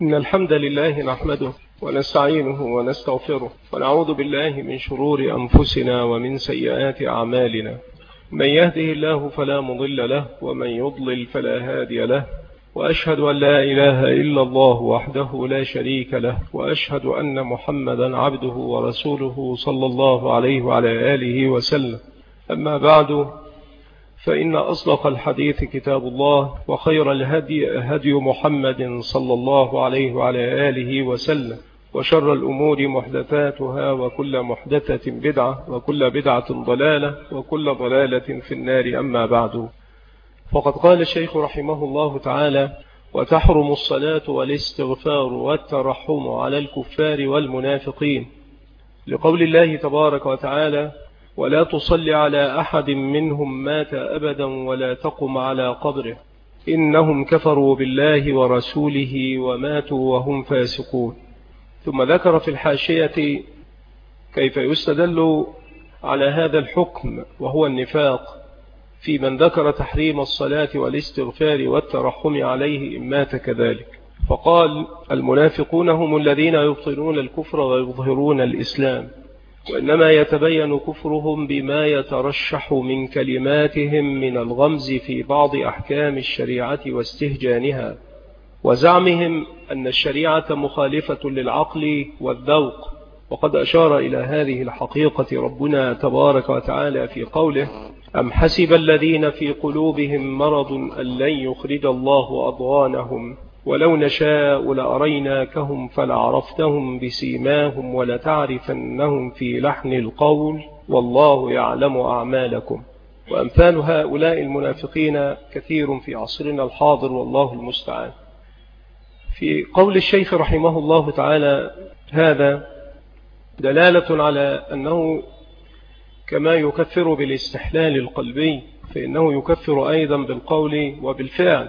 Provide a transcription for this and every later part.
إن الحمد لله نحمده ونستعينه ونستغفره ونعوذ بالله من شرور أنفسنا ومن سيئات أعمالنا. من يهده الله فلا مضل له ومن يضلل فلا هادي له، وأشهد أن لا إله إلا الله وحده لا شريك له، وأشهد أن محمدا عبده ورسوله صلى الله عليه وعلى آله وسلم. أما بعد، فإن أصدق الحديث كتاب الله، وخير الهدي هدي محمد صلى الله عليه وعلى آله وسلم، وشر الأمور محدثاتها، وكل محدثة بدعة، وكل بدعة ضلالة، وكل ضلالة في النار. أما بعد، فقد قال الشيخ رحمه الله تعالى: وتحرم الصلاة والاستغفار والترحم على الكفار والمنافقين، لقول الله تبارك وتعالى: ولا تصل على أحد منهم مات أبدا ولا تقم على قبره إنهم كفروا بالله ورسوله وماتوا وهم فاسقون. ثم ذكر في الحاشية كيف يستدل على هذا الحكم وهو النفاق في من ذكر تحريم الصلاة والاستغفار والترحم عليه إن مات كذلك، فقال: المنافقون هم الذين يبطلون الكفر ويظهرون الإسلام، وإنما يتبين كفرهم بما يترشح من كلماتهم من الغمز في بعض أحكام الشريعة واستهجانها، وزعمهم أن الشريعة مخالفة للعقل والذوق. وقد أشار إلى هذه الحقيقة ربنا تبارك وتعالى في قوله: أم حسب الذين في قلوبهم مرض أن لن يخرج الله أضغانهم ولو نشاء لأريناكهم فلعرفتهم بسيماهم ولتعرفنهم في لحن القول والله يعلم أعمالكم. وأمثال هؤلاء المنافقين كثير في عصرنا الحاضر، والله المستعان. في قول الشيخ رحمه الله تعالى هذا دلالة على أنه كما يكفر بالاستحلال القلبي فإنه يكفر أيضا بالقول وبالفعل،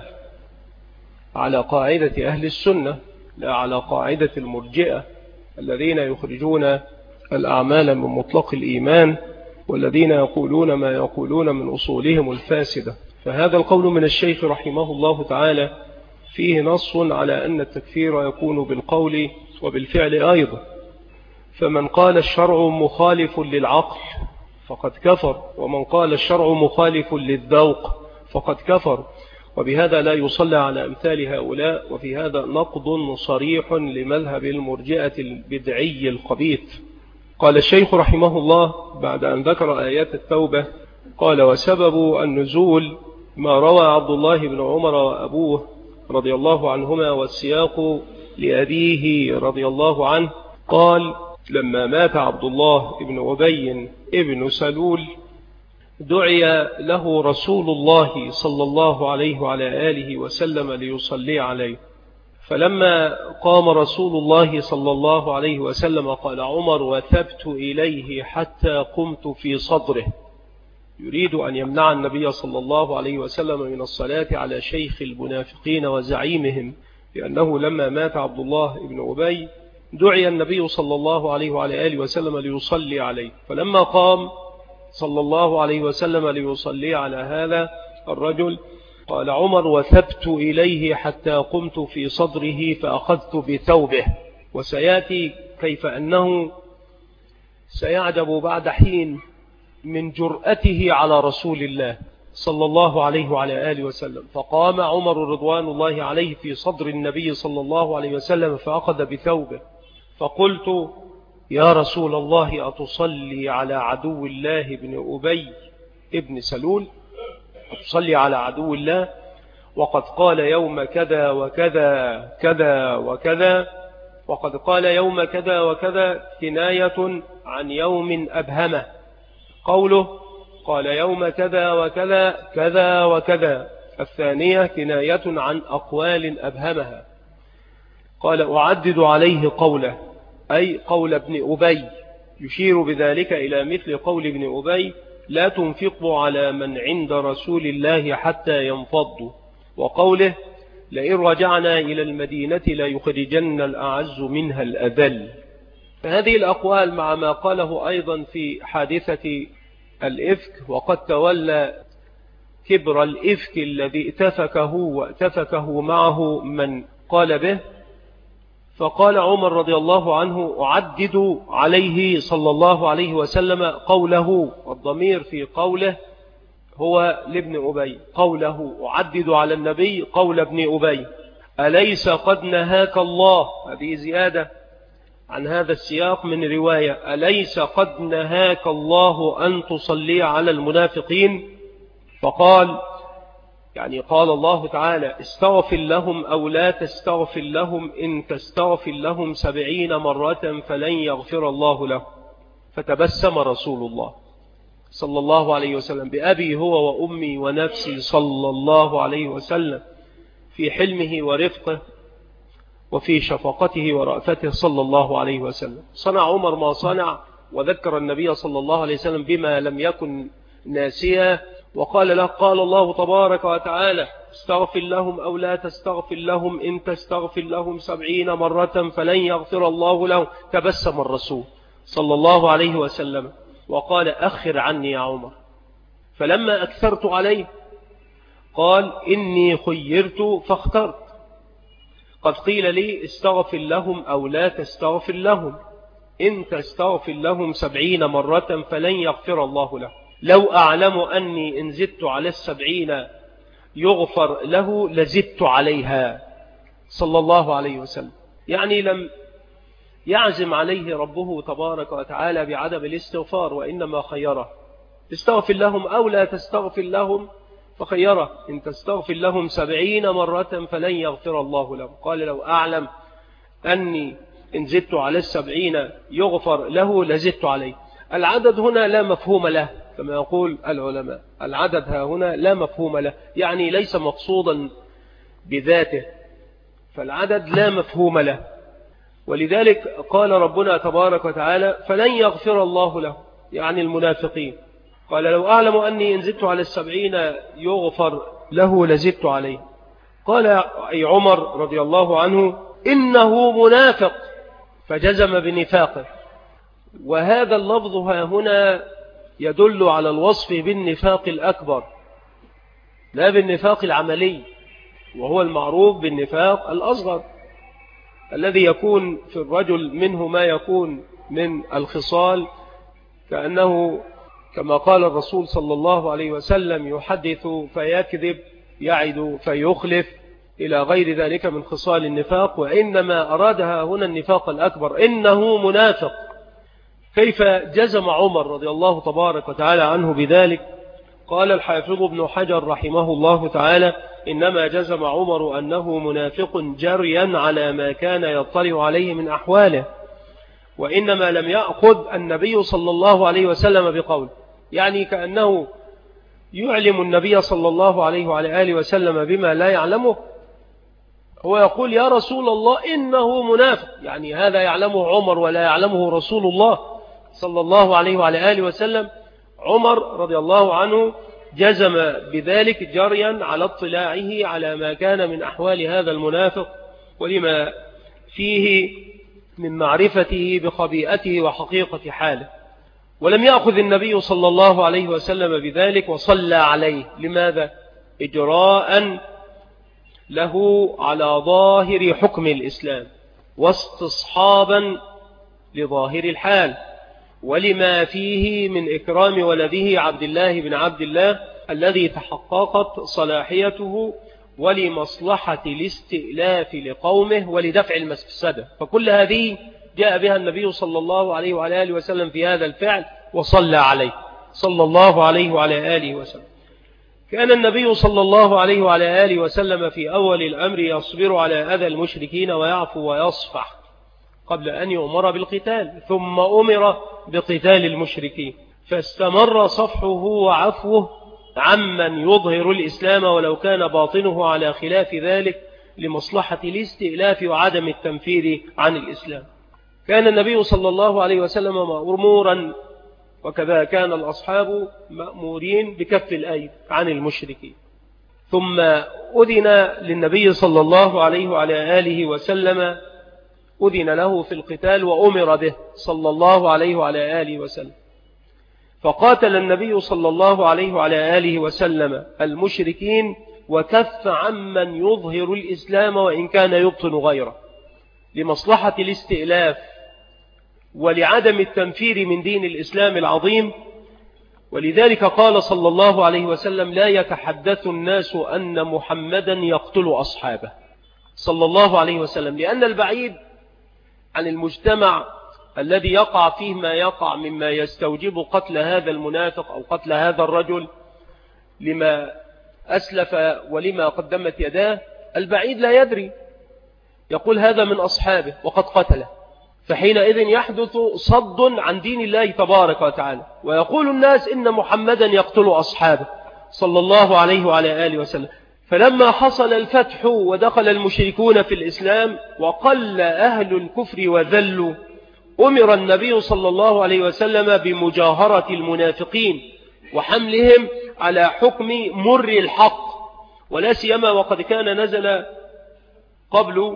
على قاعدة أهل السنة لا على قاعدة المرجئة الذين يخرجون الأعمال من مطلق الإيمان، والذين يقولون ما يقولون من أصولهم الفاسدة. فهذا القول من الشيخ رحمه الله تعالى فيه نص على أن التكفير يكون بالقول وبالفعل أيضا. فمن قال الشرع مخالف للعقل فقد كفر، ومن قال الشرع مخالف للذوق فقد كفر، وبهذا لا يصلى على أمثال هؤلاء. وفي هذا نقض صريح لمذهب المرجئة البدعي الخبيث. قال الشيخ رحمه الله بعد أن ذكر آيات التوبة قال: وسبب النزول ما روى عبد الله بن عمر وأبوه رضي الله عنهما، والسياق لأبيه رضي الله عنه. قال: لما مات عبد الله بن أبي ابن سلول دعي له رسول الله صلى الله عليه وعلى آله وسلم ليصلي عليه، فلما قام رسول الله صلى الله عليه وسلم قال عمر: وثبت إليه حتى قمت في صدره، يريد أن يمنع النبي صلى الله عليه وسلم من الصلاة على شيخ المنافقين وزعيمهم، لأنه لما مات عبد الله بن أبي دعي النبي صلى الله عليه وعلى آله وسلم ليصلي عليه، فلما قام صلى الله عليه وسلم ليصلي على هذا الرجل قال عمر: وثبت إليه حتى قمت في صدره فأخذت بثوبه. وسيأتي كيف أنه سيعجب بعد حين من جرأته على رسول الله صلى الله عليه وعلى آله وسلم. فقام عمر رضوان الله عليه في صدر النبي صلى الله عليه وسلم فأخذ بثوبه، فقلت: يا رسول الله أتصلي على عدو الله بن أبي ابن سلول؟ أتصلي على عدو الله وقد قال يوم كذا وكذا كذا وكذا، وقد قال يوم كذا وكذا كناية عن يوم أبهمه. قوله قال يوم كذا وكذا كذا وكذا الثانية كناية عن أقوال أبهمها. قال: أعدد عليه قوله، أي قول ابن أبي، يشير بذلك إلى مثل قول ابن أبي: لا تنفقوا على من عند رسول الله حتى ينفضوا، وقوله: لئن رجعنا إلى المدينة ليخرجن الأعز منها الأذل. فهذه الأقوال مع ما قاله أيضا في حادثة الإفك، وقد تولى كبر الإفك الذي اتفكه واتفكه معه من قال به، فقال عمر رضي الله عنه: أعدد عليه صلى الله عليه وسلم قوله، والضمير في قوله هو لابن أبي، قوله أعدد على النبي قول ابن أبي: أليس قد نهاك الله، هذه زيادة عن هذا السياق من رواية: أليس قد نهاك الله أن تصلي على المنافقين؟ فقال يعني قال الله تعالى: استغفر لهم أو لا تستغفر لهم، إن تستغفر لهم 70 مرة فلن يغفر الله لهم. فتبسم رسول الله صلى الله عليه وسلم بأبي هو وأمي ونفسي صلى الله عليه وسلم في حلمه ورفقه وفي شفقته ورأفته صلى الله عليه وسلم. صنع عمر ما صنع، وذكر النبي صلى الله عليه وسلم بما لم يكن ناسيا، وقال له: قال الله تبارك وتعالى: استغفر لهم أو لا تستغفر لهم، إن تستغفر لهم 70 مرة فلن يغفر الله لهم. تبسم الرسول صلى الله عليه وسلم وقال: أخر عني يا عمر. فلما أكثرت عليه قال: إني خيرت فاخترت، قد قيل لي استغفر لهم أو لا تستغفر لهم، إن تستغفر لهم 70 مرة فلن يغفر الله لهم. لو أعلم أني إن زدت على 70 يغفر له لزدت عليها صلى الله عليه وسلم. يعني لم يعزم عليه ربه تبارك وتعالى بعدم الاستغفار، وإنما خيره: استغفر لهم أو لا تستغفر لهم، فخيره: إن تستغفر لهم 70 مرة فلن يغفر الله لهم. قال: لو أعلم أني إن زدت على 70 يغفر له لزدت عليه. العدد هنا لا مفهوم له كما يقول العلماء، العدد ها هنا لا مفهوم له، يعني ليس مقصودا بذاته، فالعدد لا مفهوم له. ولذلك قال ربنا تبارك وتعالى: فلن يغفر الله له، يعني المنافقين. قال: لو أعلم أني إن زدت على 70 يغفر له لزدت عليه. قال أي عمر رضي الله عنه: إنه منافق، فجزم بنفاقه. وهذا اللفظ ها هنا يدل على الوصف بالنفاق الأكبر، لا بالنفاق العملي، وهو المعروف بالنفاق الأصغر الذي يكون في الرجل منه ما يكون من الخصال، كأنه كما قال الرسول صلى الله عليه وسلم: يحدث فيكذب، يعد فيخلف، إلى غير ذلك من خصال النفاق. وإنما أرادها هنا النفاق الأكبر، إنه منافق. كيف جزم عمر رضي الله تبارك وتعالى عنه بذلك؟ قال الحافظ ابن حجر رحمه الله تعالى: إنما جزم عمر أنه منافق جريا على ما كان يطلع عليه من أحواله، وإنما لم يأخذ النبي صلى الله عليه وسلم بقول، يعني كأنه يعلم النبي صلى الله عليه وعلى آله وسلم بما لا يعلمه. هو يقول: يا رسول الله إنه منافق، يعني هذا يعلمه عمر ولا يعلمه رسول الله صلى الله عليه وعلى آله وسلم. عمر رضي الله عنه جزم بذلك جريا على اطلاعه على ما كان من أحوال هذا المنافق، ولما فيه من معرفته بخبيئته وحقيقة حاله. ولم يأخذ النبي صلى الله عليه وسلم بذلك وصلى عليه. لماذا؟ إجراء له على ظاهر حكم الإسلام، واستصحابا لظاهر الحال، ولما فيه من إكرام ولده عبد الله بن عبد الله الذي تحققت صلاحيته، ولمصلحة الاستئلاف لقومه ولدفع المفسدة. فكل هذه جاء بها النبي صلى الله عليه وعلى آله وسلم في هذا الفعل وصلى عليه صلى الله عليه وعلى آله وسلم. كان النبي صلى الله عليه وعلى آله وسلم في أول الأمر يصبر على أذى المشركين ويعفو ويصفح قبل أن يؤمر بالقتال، ثم أمر بقتال المشركين، فاستمر صفحه وعفوه عمن يظهر الإسلام ولو كان باطنه على خلاف ذلك، لمصلحة الاستئلاف وعدم التنفير عن الإسلام. كان النبي صلى الله عليه وسلم مأمورا، وكذا كان الأصحاب مأمورين بكف الأيد عن المشركين. ثم أذن للنبي صلى الله عليه وعلى آله وسلم، أذن له في القتال وأمر به صلى الله عليه وعلى آله وسلم، فقاتل النبي صلى الله عليه وعلى آله وسلم المشركين، وكف عمن يظهر الإسلام وإن كان يبطن غيره. لمصلحة الاستئلاف ولعدم التنفير من دين الإسلام العظيم. ولذلك قال صلى الله عليه وسلم: لا يتحدث الناس أن محمدا يقتل أصحابه صلى الله عليه وسلم، لأن البعيد عن المجتمع الذي يقع فيه ما يقع مما يستوجب قتل هذا المنافق أو قتل هذا الرجل لما أسلف ولما قدمت يداه، البعيد لا يدري، يقول هذا من أصحابه وقد قتله، فحينئذ يحدث صد عن دين الله تبارك وتعالى، ويقول الناس إن محمدا يقتل أصحابه صلى الله عليه وعلى آله وسلم. فلما حصل الفتح ودخل المشركون في الإسلام وقل أهل الكفر وذلوا، أمر النبي صلى الله عليه وسلم بمجاهرة المنافقين وحملهم على حكم مر الحق، ولا سيما وقد كان نزل قبل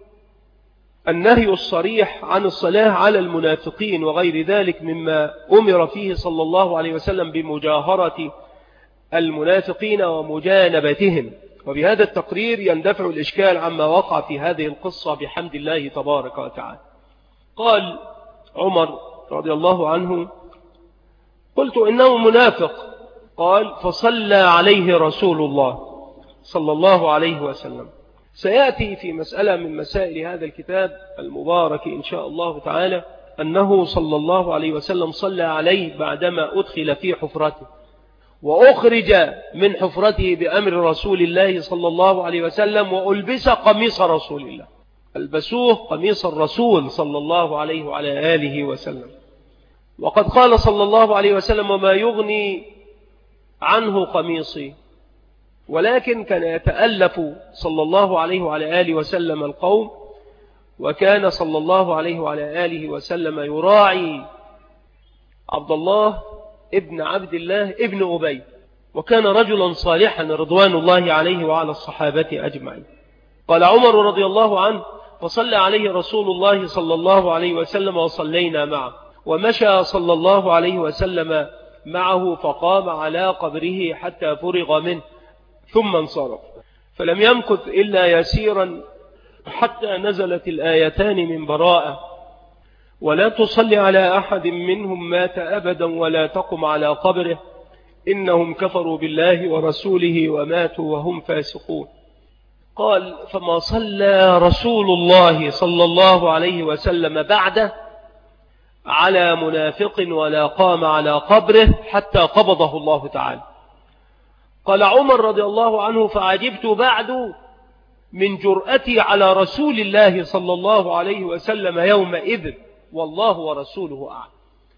النهي الصريح عن الصلاة على المنافقين وغير ذلك مما أمر فيه صلى الله عليه وسلم بمجاهرة المنافقين ومجانبتهم. وبهذا التقرير يندفع الإشكال عما وقع في هذه القصة بحمد الله تبارك وتعالى. قال عمر رضي الله عنه: قلت إنه منافق. قال: فصلى عليه رسول الله صلى الله عليه وسلم. سيأتي في مسألة من مسائل هذا الكتاب المبارك إن شاء الله تعالى أنه صلى الله عليه وسلم صلى عليه بعدما أدخل في حفرته وأخرج من حفرته بأمر رسول الله صلى الله عليه وسلم، وألبس قميص رسول الله، ألبسوه قميص الرسول صلى الله عليه وعلى آله وسلم. وقد قال صلى الله عليه وسلم: وما يغني عنه قميصي. ولكن كان يتألف صلى الله عليه وعلى آله وسلم القوم، وكان صلى الله عليه وعلى آله وسلم يراعي عبد الله ابن عبد الله ابن أبي، وكان رجلا صالحا رضوان الله عليه وعلى الصحابة أجمعين. قال عمر رضي الله عنه: فصلى عليه رسول الله صلى الله عليه وسلم وصلينا معه، ومشى صلى الله عليه وسلم معه فقام على قبره حتى فرغ منه ثم انصرف، فلم يمكث إلا يسيرا حتى نزلت الآيتان من براءة: ولا تصلي على أحد منهم مات أبدا ولا تقم على قبره إنهم كفروا بالله ورسوله وماتوا وهم فاسقون. قال: فما صلى رسول الله صلى الله عليه وسلم بعده على منافق ولا قام على قبره حتى قبضه الله تعالى. قال عمر رضي الله عنه: فعجبت بعد من جرأتي على رسول الله صلى الله عليه وسلم يومئذ والله ورسوله أعلم.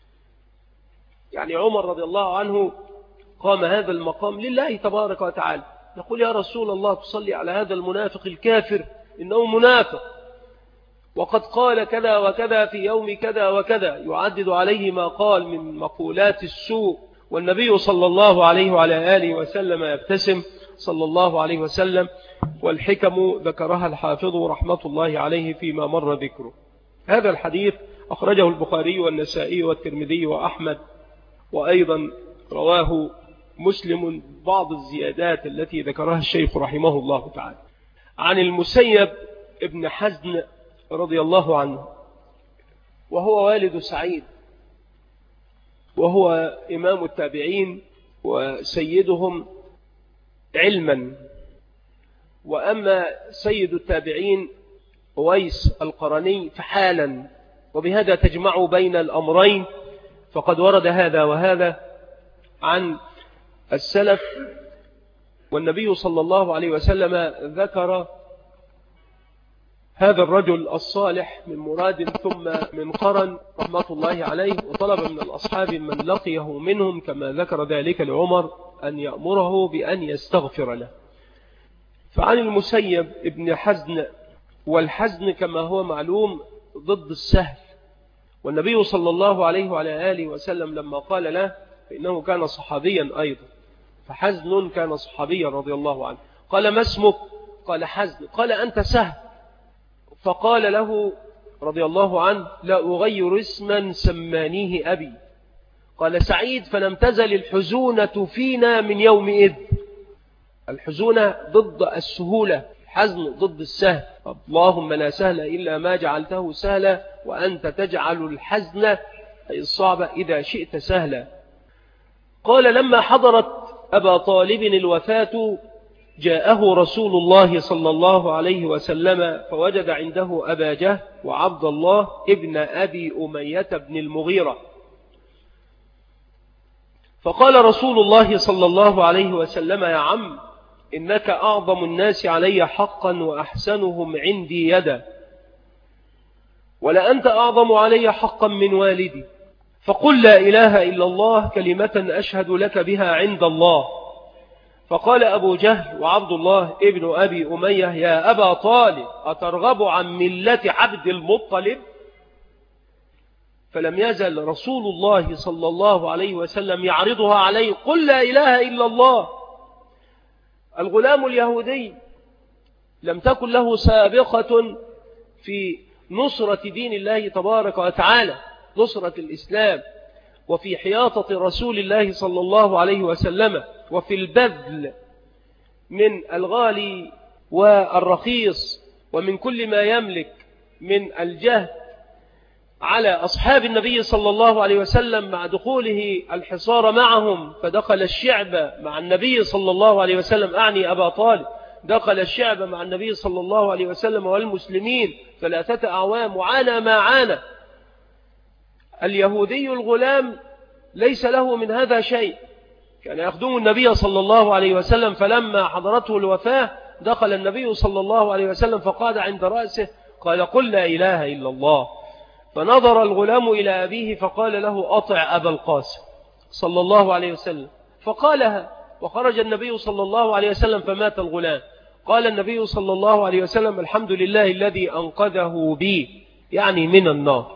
يعني عمر رضي الله عنه قام هذا المقام لله تبارك وتعالى، يقول: يا رسول الله تصلي على هذا المنافق الكافر، إنه منافق وقد قال كذا وكذا في يوم كذا وكذا، يعدد عليه ما قال من مقولات السوء، والنبي صلى الله عليه وعلى آله وسلم يبتسم صلى الله عليه وسلم. والحكم ذكرها الحافظ رحمة الله عليه فيما مر ذكره. هذا الحديث أخرجه البخاري والنسائي والترمذي وأحمد، وأيضا رواه مسلم بعض الزيادات التي ذكرها الشيخ رحمه الله تعالى. عن المسيب ابن حزن رضي الله عنه، وهو والد سعيد، وهو إمام التابعين وسيدهم علما. وأما سيد التابعين أويس القرني فحالا، وبهذا تجمع بين الأمرين، فقد ورد هذا وهذا عن السلف. والنبي صلى الله عليه وسلم ذكر هذا الرجل الصالح من مراد ثم من قرن رحمة الله عليه، وطلب من الأصحاب من لقيه منهم كما ذكر ذلك لعمر أن يأمره بأن يستغفر له. فعن المسيب ابن حزن، والحزن كما هو معلوم ضد السهل، والنبي صلى الله عليه وعلى آله وسلم لما قال له فإنه كان صحابيا أيضا، فحزن كان صحابيا رضي الله عنه. قال: ما اسمك؟ قال: حزن. قال: أنت سهل. فقال له رضي الله عنه: لا أغير اسما سمانيه أبي. قال سعيد: فلم تزل الحزونة فينا من يومئذ. الحزونة ضد السهولة، الحزن ضد السهل. اللهم لا سهل إلا ما جعلته سهلا وأنت تجعل الحزن أي الصعب إذا شئت سهلا. قال لما حضرت أبا طالب الوفاة جاءه رسول الله صلى الله عليه وسلم فوجد عنده أبا جهل وعبد الله ابن أبي أمية بن المغيرة. فقال رسول الله صلى الله عليه وسلم يا عم إنك أعظم الناس علي حقا وأحسنهم عندي يدا، ولا أنت أعظم علي حقا من والدي، فقل لا إله إلا الله كلمة أشهد لك بها عند الله. فقال أبو جهل وعبد الله ابن أبي أمية يا أبا طالب أترغب عن ملة عبد المطلب؟ فلم يزل رسول الله صلى الله عليه وسلم يعرضها عليه قل لا إله إلا الله. الغلام اليهودي لم تكن له سابقة في نصرة دين الله تبارك وتعالى، نصرة الإسلام، وفي حياطة رسول الله صلى الله عليه وسلم، وفي البذل من الغالي والرخيص ومن كل ما يملك من الجهد على أصحاب النبي صلى الله عليه وسلم مع دخوله الحصار معهم. فدخل الشعب مع النبي صلى الله عليه وسلم، أعني أبا طالب، دخل الشعب مع النبي صلى الله عليه وسلم والمسلمين 3 أعوام وعانى ما عانى. اليهودي الغلام ليس له من هذا شيء، كان يخدم النبي صلى الله عليه وسلم. فلما حضرته الوفاة دخل النبي صلى الله عليه وسلم فقعد عند رأسه قال قل لا إله إلا الله. فنظر الغلام إلى أبيه فقال له أطع أبا القاسم صلى الله عليه وسلم، فقالها. وخرج النبي صلى الله عليه وسلم فمات الغلام. قال النبي صلى الله عليه وسلم الحمد لله الذي أنقذه بي، يعني من النار.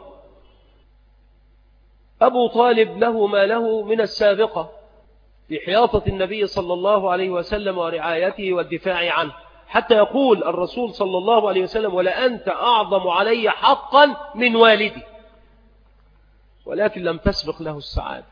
أبو طالب له ما له من السابقة في حياطة النبي صلى الله عليه وسلم ورعايته والدفاع عنه، حتى يقول الرسول صلى الله عليه وسلم ولا أنت أعظم علي حقا من والدي، ولكن لم تسبق له السعادة.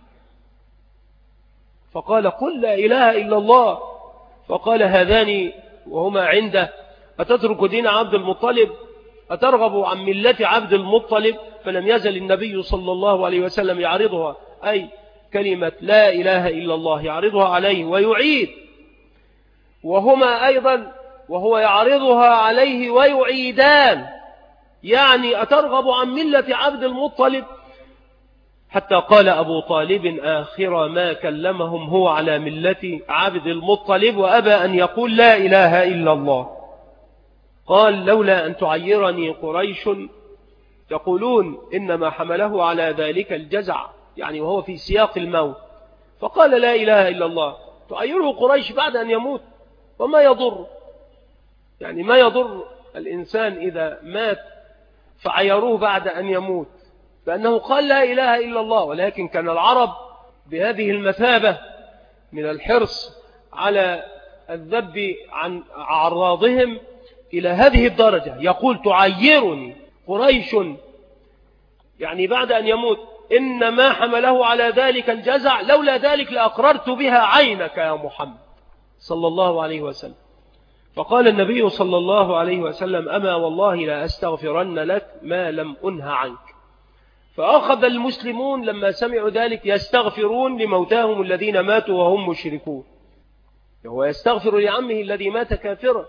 فقال قل لا إله إلا الله. فقال هذان وهما عنده أتترك دين عبد المطلب؟ أترغب عن ملة عبد المطلب؟ فلم يزل النبي صلى الله عليه وسلم يعرضها، أي كلمة لا إله إلا الله يعرضها عليه ويعيد، وهما أيضا وهو يعرضها عليه ويعيدان، يعني أترغب عن ملة عبد المطلب؟ حتى قال أبو طالب آخر ما كلمهم هو على ملة عبد المطلب وأبى أن يقول لا إله إلا الله. قال لولا أن تعيرني قريش يقولون إنما حمله على ذلك الجزع، يعني وهو في سياق الموت. فقال لا إله إلا الله. تعيره قريش بعد أن يموت وما يضر، يعني ما يضر الإنسان إذا مات فعيروه بعد أن يموت، فأنه قال لا إله إلا الله. ولكن كان العرب بهذه المثابة من الحرص على الذب عن أعراضهم إلى هذه الدرجة، يقول تعيرني قريش، يعني بعد أن يموت، إنما حمله على ذلك الجزع، لولا ذلك لأقررت بها عينك يا محمد صلى الله عليه وسلم. فقال النبي صلى الله عليه وسلم أما والله لا أستغفرن لك ما لم أنه عنك. فأخذ المسلمون لما سمعوا ذلك يستغفرون لموتاهم الذين ماتوا وهم مشركون، هو يستغفر لعمه الذي مات كافرا.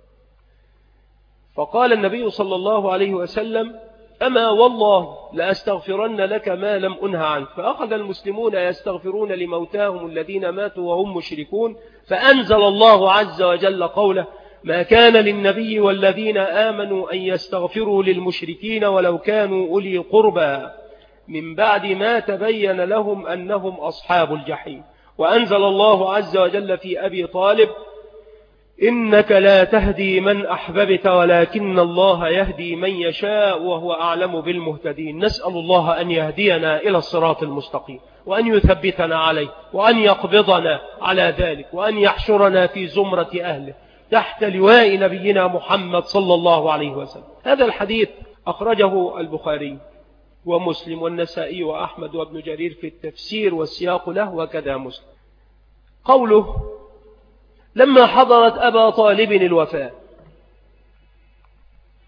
فقال النبي صلى الله عليه وسلم أما والله لأستغفرن لك ما لم أنه عنك. فأخذ المسلمون يستغفرون لموتاهم الذين ماتوا وهم مشركون. فأنزل الله عز وجل قوله ما كان للنبي والذين آمنوا أن يستغفروا للمشركين ولو كانوا أولي قربى من بعد ما تبين لهم أنهم أصحاب الجحيم. وأنزل الله عز وجل في أبي طالب إنك لا تهدي من أحببت ولكن الله يهدي من يشاء وهو أعلم بالمهتدين. نسأل الله أن يهدينا إلى الصراط المستقيم وأن يثبتنا عليه وأن يقبضنا على ذلك وأن يحشرنا في زمرة أهله تحت لواء نبينا محمد صلى الله عليه وسلم. هذا الحديث أخرجه البخاري ومسلم والنسائي وأحمد وابن جرير في التفسير والسياق له وكذا مسلم. قوله لما حضرت أبا طالب الوفاة،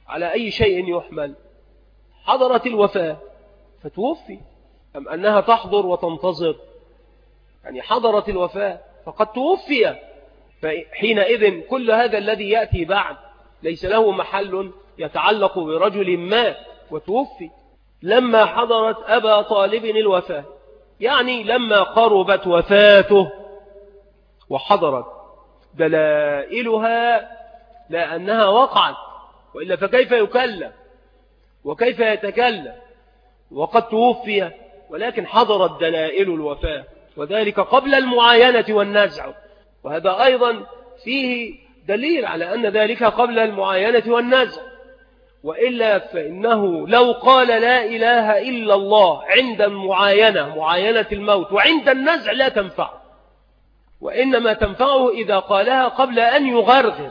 على أي شيء يحمل؟ حضرت الوفاة فتوفي، أم أنها تحضر وتنتظر؟ يعني حضرت الوفاة فقد توفي، فحينئذ كل هذا الذي يأتي بعد ليس له محل يتعلق برجل مات وتوفي. لما حضرت أبا طالب الوفاة، يعني لما قربت وفاته وحضرت دلائلها، لأنها وقعت، وإلا فكيف يكلم وكيف يتكلم وقد توفي؟ ولكن حضرت دلائل الوفاة، وذلك قبل المعاينة والنزع، وهذا أيضا فيه دليل على أن ذلك قبل المعاينة والنزع، وإلا فإنه لو قال لا إله إلا الله عند المعاينة، معاينة الموت، وعند النزع لا تنفع، وإنما تنفعه إذا قالها قبل أن يغرغر.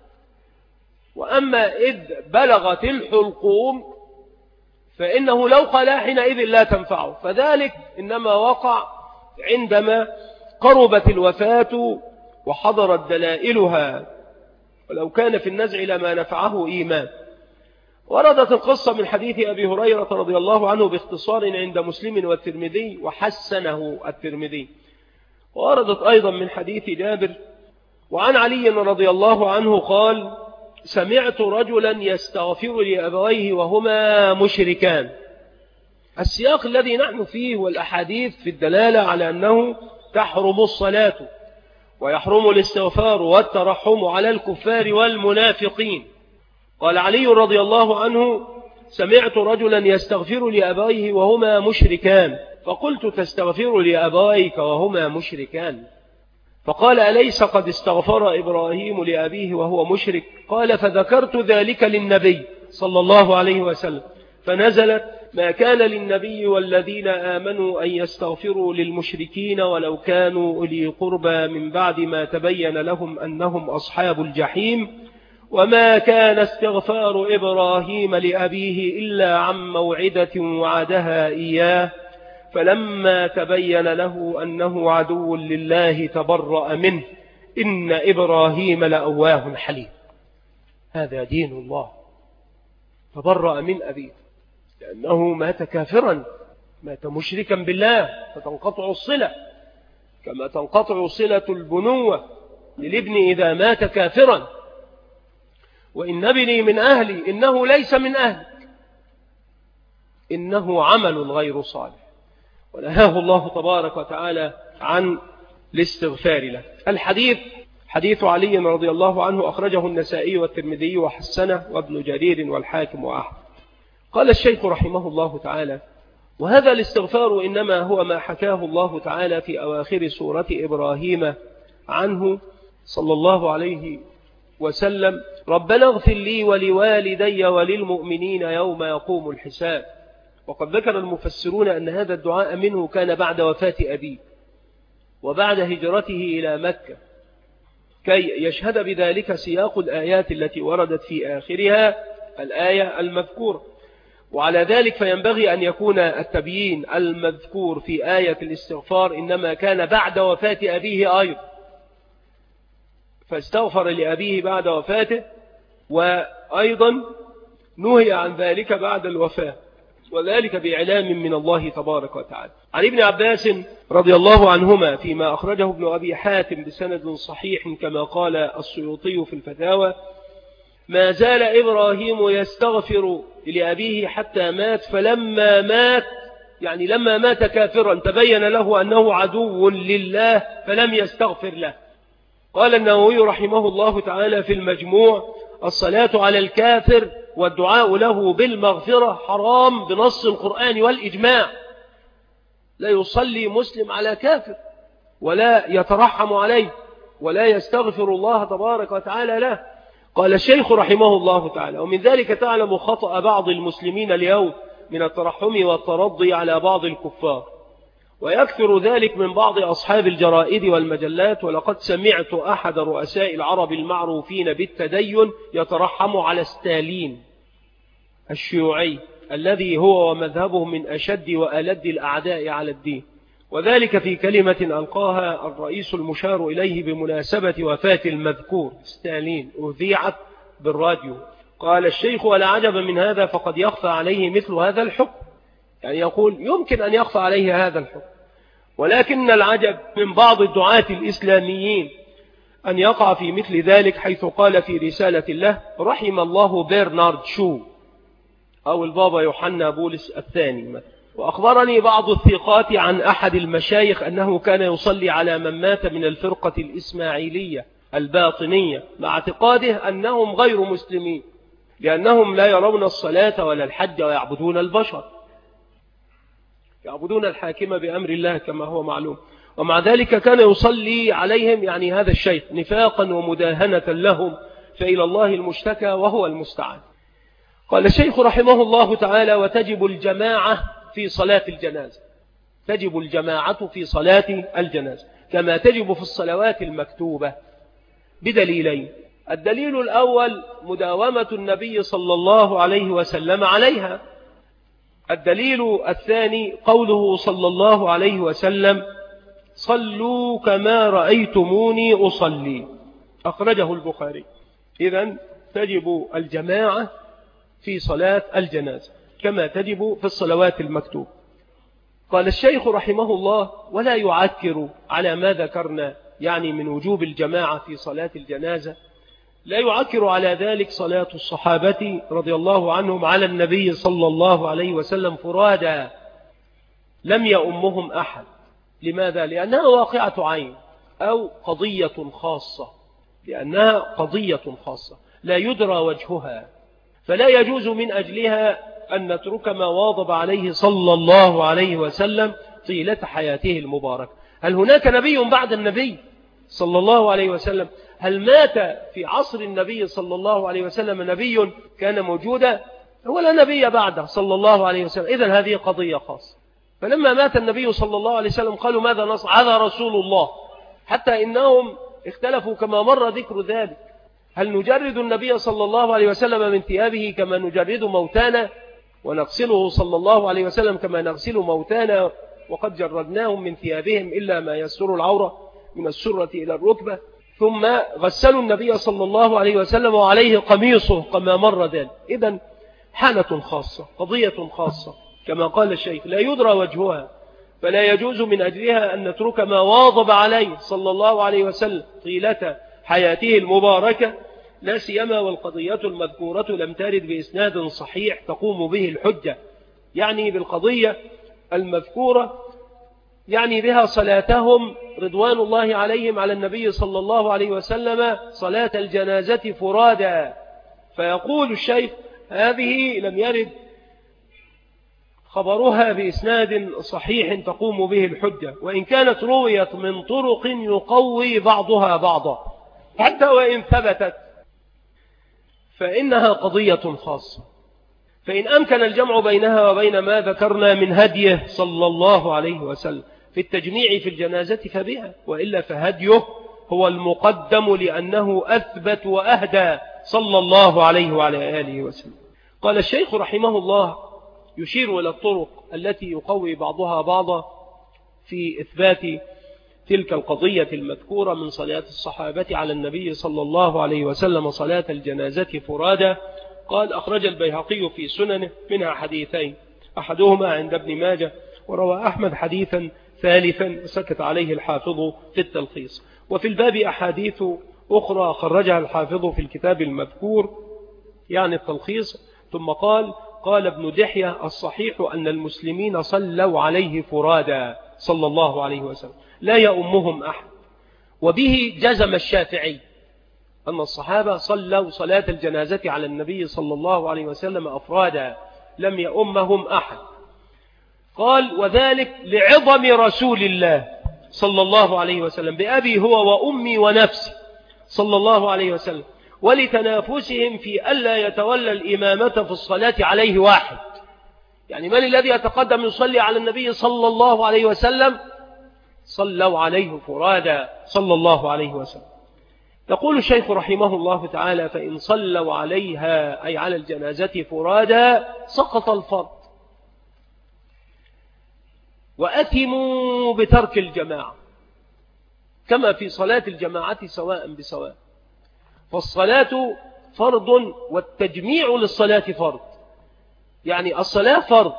وأما إذ بلغت الحلقوم فإنه لو قالها حينئذ لا تنفعه، فذلك إنما وقع عندما قربت الوفاة وحضرت دلائلها، ولو كان في النزع لما نفعه إيمان. وردت القصة من حديث أبي هريرة رضي الله عنه باختصار عند مسلم والترمذي، وحسنه الترمذي. وردت أيضا من حديث جابر. وعن علي رضي الله عنه قال: سمعت رجلا يستغفر لأبويه وهما مشركان. السياق الذي نحن فيه والأحاديث في الدلالة على أنه تحرم الصلاة ويحرم الاستغفار والترحم على الكفار والمنافقين. قال علي رضي الله عنه: سمعت رجلا يستغفر لأبويه وهما مشركان، فقلت: تستغفر لأبويك وهما مشركان؟ فقال: أليس قد استغفر إبراهيم لأبيه وهو مشرك؟ قال: فذكرت ذلك للنبي صلى الله عليه وسلم، فنزلت: ما كان للنبي والذين آمنوا أن يستغفروا للمشركين ولو كانوا أولي قربى من بعد ما تبين لهم أنهم أصحاب الجحيم، وما كان استغفار إبراهيم لأبيه إلا عن موعدة وعدها إياه، فلما تبين له أنه عدو لله تبرأ منه، إن إبراهيم لأواه حليم. هذا دين الله، تبرأ من أبيه لأنه مات كافرا، مات مشركا بالله، فتنقطع الصلة كما تنقطع صلة البنوة للابن إذا مات كافرا. وإن ابني من أهلي إنه ليس من أهلك، إنه عمل غير صالح. ونهاه الله تبارك وتعالى عن الاستغفار له. الحديث حديث علي رضي الله عنه أخرجه النسائي والترمذي وحسنه وابن جرير والحاكم وأحمد. قال الشيخ رحمه الله تعالى: وهذا الاستغفار إنما هو ما حكاه الله تعالى في أواخر سورة إبراهيم عنه صلى الله عليه وسلم: ربنا اغفر لي ولوالدي وللمؤمنين يوم يقوم الحساب. وقد ذكر المفسرون أن هذا الدعاء منه كان بعد وفاة أبيه وبعد هجرته إلى مكة، كي يشهد بذلك سياق الآيات التي وردت في آخرها الآية المذكورة. وعلى ذلك فينبغي أن يكون التبيين المذكور في آية الاستغفار إنما كان بعد وفاة أبيه أيضا، فاستغفر لأبيه بعد وفاته، وأيضا نهي عن ذلك بعد الوفاة، وذلك بإعلام من الله تبارك وتعالى. عن ابن عباس رضي الله عنهما فيما أخرجه ابن أبي حاتم بسند صحيح كما قال السيوطي في الفتاوى: ما زال إبراهيم يستغفر لأبيه حتى مات، فلما مات يعني لما مات كافرا تبين له أنه عدو لله فلم يستغفر له. قال النووي رحمه الله تعالى في المجموع: الصلاة على الكافر والدعاء له بالمغفرة حرام بنص القرآن والإجماع. لا يصلي مسلم على كافر ولا يترحم عليه ولا يستغفر الله تبارك وتعالى له. قال الشيخ رحمه الله تعالى: ومن ذلك تعلم خطأ بعض المسلمين اليوم من الترحم والترضي على بعض الكفار، ويكثر ذلك من بعض أصحاب الجرائد والمجلات. ولقد سمعت أحد رؤساء العرب المعروفين بالتدين يترحم على ستالين الشيوعي الذي هو ومذهبه من أشد وألد الأعداء على الدين، وذلك في كلمة ألقاها الرئيس المشار إليه بمناسبة وفاة المذكور ستالين، أذيعت بالراديو قال الشيخ: ولا عجب من هذا، فقد يخفى عليه مثل هذا الحكم. يعني يقول يمكن أن يخفى عليه هذا الحكم، ولكن العجب من بعض الدعاة الإسلاميين أن يقع في مثل ذلك، حيث قال في رسالة الله: رحم الله برنارد شو أو البابا يوحنا بولس الثاني مثلا. وأخبرني بعض الثقات عن أحد المشايخ أنه كان يصلي على من مات من الفرقة الإسماعيلية الباطنية، مع اعتقاده أنهم غير مسلمين، لأنهم لا يرون الصلاة ولا الحج ويعبدون البشر، يعبدون الحاكم بأمر الله كما هو معلوم. ومع ذلك كان يصلي عليهم، يعني هذا الشيخ، نفاقا ومداهنة لهم، فإلى الله المشتكى وهو المستعان. قال الشيخ رحمه الله تعالى: وتجب الجماعة في صلاة الجنازة. تجب الجماعة في صلاة الجنازة كما تجب في الصلوات المكتوبة، بدليلين. الدليل الأول مداومة النبي صلى الله عليه وسلم عليها. الدليل الثاني قوله صلى الله عليه وسلم: صلوا كما رأيتموني أصلي، أخرجه البخاري. إذن تجب الجماعة في صلاة الجنازة كما تجب في الصلوات المكتوبة. قال الشيخ رحمه الله: ولا يعكر على ما ذكرنا، يعني من وجوب الجماعة في صلاة الجنازة، لا يعكر على ذلك صلاة الصحابة رضي الله عنهم على النبي صلى الله عليه وسلم فرادا، لم يؤمهم أحد. لماذا؟ لأنها واقعة عين أو قضية خاصة، لأنها قضية خاصة لا يدرى وجهها، فلا يجوز من أجلها أن نترك ما واظب عليه صلى الله عليه وسلم طيلة حياته المباركة. هل هناك نبي بعد النبي صلى الله عليه وسلم؟ هل مات في عصر النبي صلى الله عليه وسلم نبي كان موجودا؟ ولا نبي بعده صلى الله عليه وسلم. إذن هذه قضية خاصة. فلما مات النبي صلى الله عليه وسلم قالوا: ماذا نصنع؟ هذا رسول الله. حتى إنهم اختلفوا كما مر ذكر ذلك: هل نجرد النبي صلى الله عليه وسلم من ثيابه كما نجرد موتانا، ونغسله صلى الله عليه وسلم كما نغسل موتانا، وقد جردناهم من ثيابهم إلا ما يستر العورة من السرة إلى الركبة، ثم غسلوا النبي صلى الله عليه وسلم وعليه قميصه كما مر ذلك. إذن حالة خاصة، قضية خاصة، كما قال الشيخ لا يدرى وجهها، فلا يجوز من أجلها أن نترك ما واظب عليه صلى الله عليه وسلم طيلة حياته المباركة، لا سيما والقضية المذكورة لم ترد بإسناد صحيح تقوم به الحجة، يعني بالقضية المذكورة يعني بها صلاتهم رضوان الله عليهم على النبي صلى الله عليه وسلم صلاة الجنازة فرادا. فيقول الشيخ: هذه لم يرد خبرها بإسناد صحيح تقوم به الحجة، وإن كانت رويت من طرق يقوي بعضها بعضا، حتى وإن ثبتت فإنها قضية خاصة. فإن أمكن الجمع بينها وبين ما ذكرنا من هديه صلى الله عليه وسلم في التجميع في الجنازة فبها، وإلا فهديه هو المقدم لأنه أثبت وأهدى صلى الله عليه وعلى آله وسلم. قال الشيخ رحمه الله يشير إلى الطرق التي يقوي بعضها بعضا في إثبات تلك القضية المذكورة من صلاة الصحابة على النبي صلى الله عليه وسلم صلاة الجنازة فرادا. قال: أخرج البيهقي في سننه منها حديثين، أحدهما عند ابن ماجه، وروى أحمد حديثا ثالثا سكت عليه الحافظ في التلخيص. وفي الباب أحاديث أخرى خرجها الحافظ في الكتاب المذكور يعني التلخيص. ثم قال ابن دحية: الصحيح أن المسلمين صلوا عليه فرادا صلى الله عليه وسلم لا يؤمهم أحد. وبه جزم الشافعي أن الصحابة صلوا صلاة الجنازة على النبي صلى الله عليه وسلم أفرادا لم يؤمهم أحد. قال: وذلك لعظم رسول الله صلى الله عليه وسلم بأبي هو وأمي ونفسي صلى الله عليه وسلم، ولتنافسهم في ألا يتولى الإمامة في الصلاة عليه واحد. يعني من الذي يتقدم يصلي على النبي صلى الله عليه وسلم؟ صلوا عليه فرادا صلى الله عليه وسلم. يقول الشيخ رحمه الله تعالى: فإن صلوا عليها أي على الجنازة فرادا سقط الفرض، وأثموا بترك الجماعة، كما في صلاة الجماعة سواء بسواء. فالصلاة فرض والتجميع للصلاة فرض. يعني الصلاة فرض،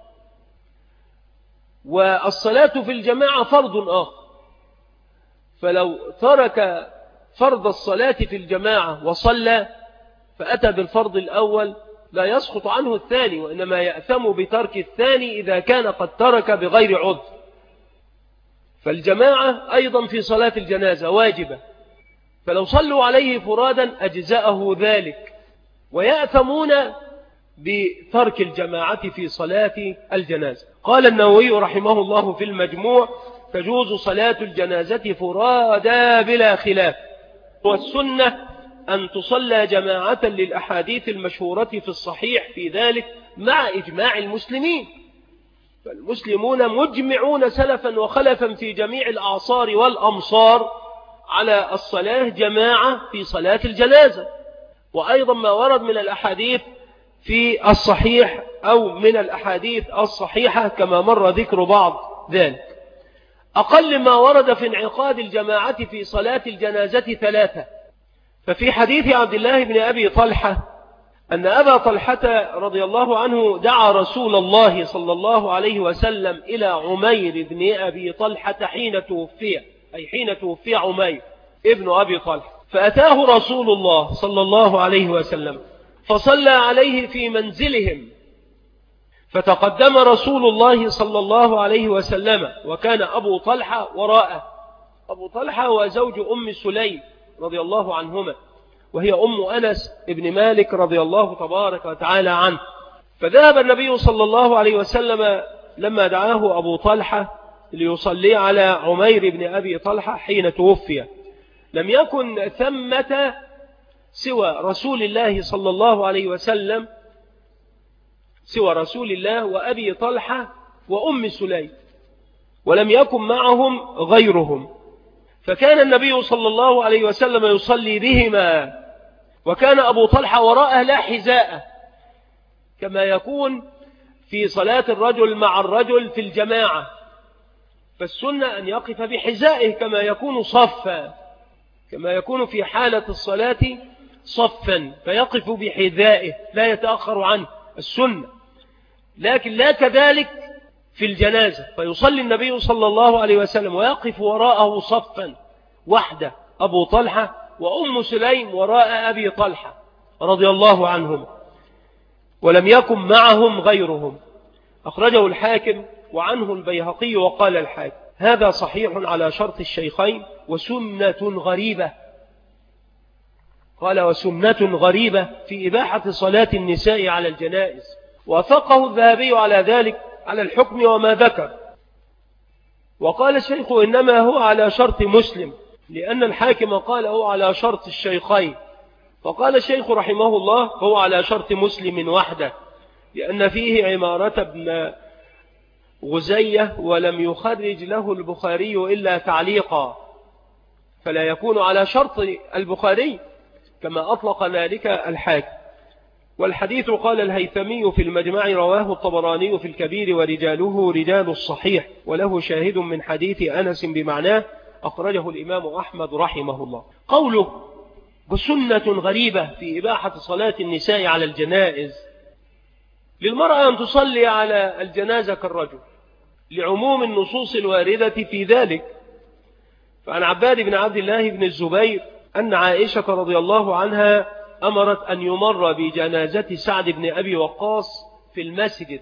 والصلاة في الجماعة فرض آخر. فلو ترك فرض الصلاة في الجماعة وصلى فأتى بالفرض الأول لا يسقط عنه الثاني، وإنما يأثم بترك الثاني إذا كان قد ترك بغير عذر. فالجماعة أيضا في صلاة الجنازة واجبة، فلو صلوا عليه فرادا أجزاءه ذلك، ويأثمون بترك الجماعة في صلاة الجنازة. قال النووي رحمه الله في المجموع: تجوز صلاة الجنازة فرادا بلا خلاف، والسنة أن تصلى جماعة للأحاديث المشهورة في الصحيح في ذلك مع إجماع المسلمين. فالمسلمون مجمعون سلفا وخلفا في جميع الأعصار والأمصار على الصلاة جماعة في صلاة الجنازة. وأيضا ما ورد من الأحاديث في الصحيح أو من الأحاديث الصحيحة كما مر ذكر بعض ذلك. أقل ما ورد في انعقاد الجماعة في صلاة الجنازة 3. ففي حديث عبد الله بن أبي طلحة أن أبا طلحة رضي الله عنه دعا رسول الله صلى الله عليه وسلم إلى عمير بن أبي طلحة حين توفي، أي حين توفي عمير ابن أبي طلحة، فأتاه رسول الله صلى الله عليه وسلم فصلى عليه في منزلهم، فتقدم رسول الله صلى الله عليه وسلم وكان أبو طلحة وراءه. أبو طلحة وزوج أم سليم رضي الله عنهما، وهي أم أنس ابن مالك رضي الله تبارك وتعالى عنه. فذهب النبي صلى الله عليه وسلم لما دعاه أبو طلحة ليصلي على عمير بن أبي طلحة حين توفي، لم يكن ثمة سوى رسول الله صلى الله عليه وسلم، سوى رسول الله وأبي طلحة وأم سليم، ولم يكن معهم غيرهم. فكان النبي صلى الله عليه وسلم يصلي بهما، وكان أبو طلحة وراءه لا حذاء، كما يكون في صلاة الرجل مع الرجل في الجماعة. فالسنة أن يقف بحذائه كما يكون صفا، كما يكون في حالة الصلاة صفا، فيقف بحذائه لا يتأخر عنه السنة. لكن لا كذلك في الجنازة، فيصلي النبي صلى الله عليه وسلم ويقف وراءه صفا وحده أبو طلحة وأم سليم وراء أبي طلحة رضي الله عنهم، ولم يكن معهم غيرهم. أخرجه الحاكم وعنه البيهقي وقال الحاكم: هذا صحيح على شرط الشيخين وسنة غريبة. قال: وسنة غريبة في إباحة صلاة النساء على الجنائز. وافقه الذهبي على ذلك على الحكم وما ذكر. وقال الشيخ: إنما هو على شرط مسلم، لأن الحاكم قال هو على شرط الشيخين. فقال الشيخ رحمه الله: هو على شرط مسلم وحده، لأن فيه عمارة بن غزية ولم يخرج له البخاري إلا تعليقا، فلا يكون على شرط البخاري كما أطلق ذلك الحاكم. والحديث قال الهيثمي في المجمع رواه الطبراني في الكبير ورجاله رجال الصحيح، وله شاهد من حديث أنس بمعناه، أخرجه الإمام أحمد رحمه الله. قوله: بسنة غريبة في إباحة صلاة النساء على الجنائز، للمرأة أن تصلي على الجنازة كالرجل، لعموم النصوص الواردة في ذلك. فعن عباد بن عبد الله بن الزبير أن عائشة رضي الله عنها أمرت أن يمر بجنازة سعد بن أبي وقاص في المسجد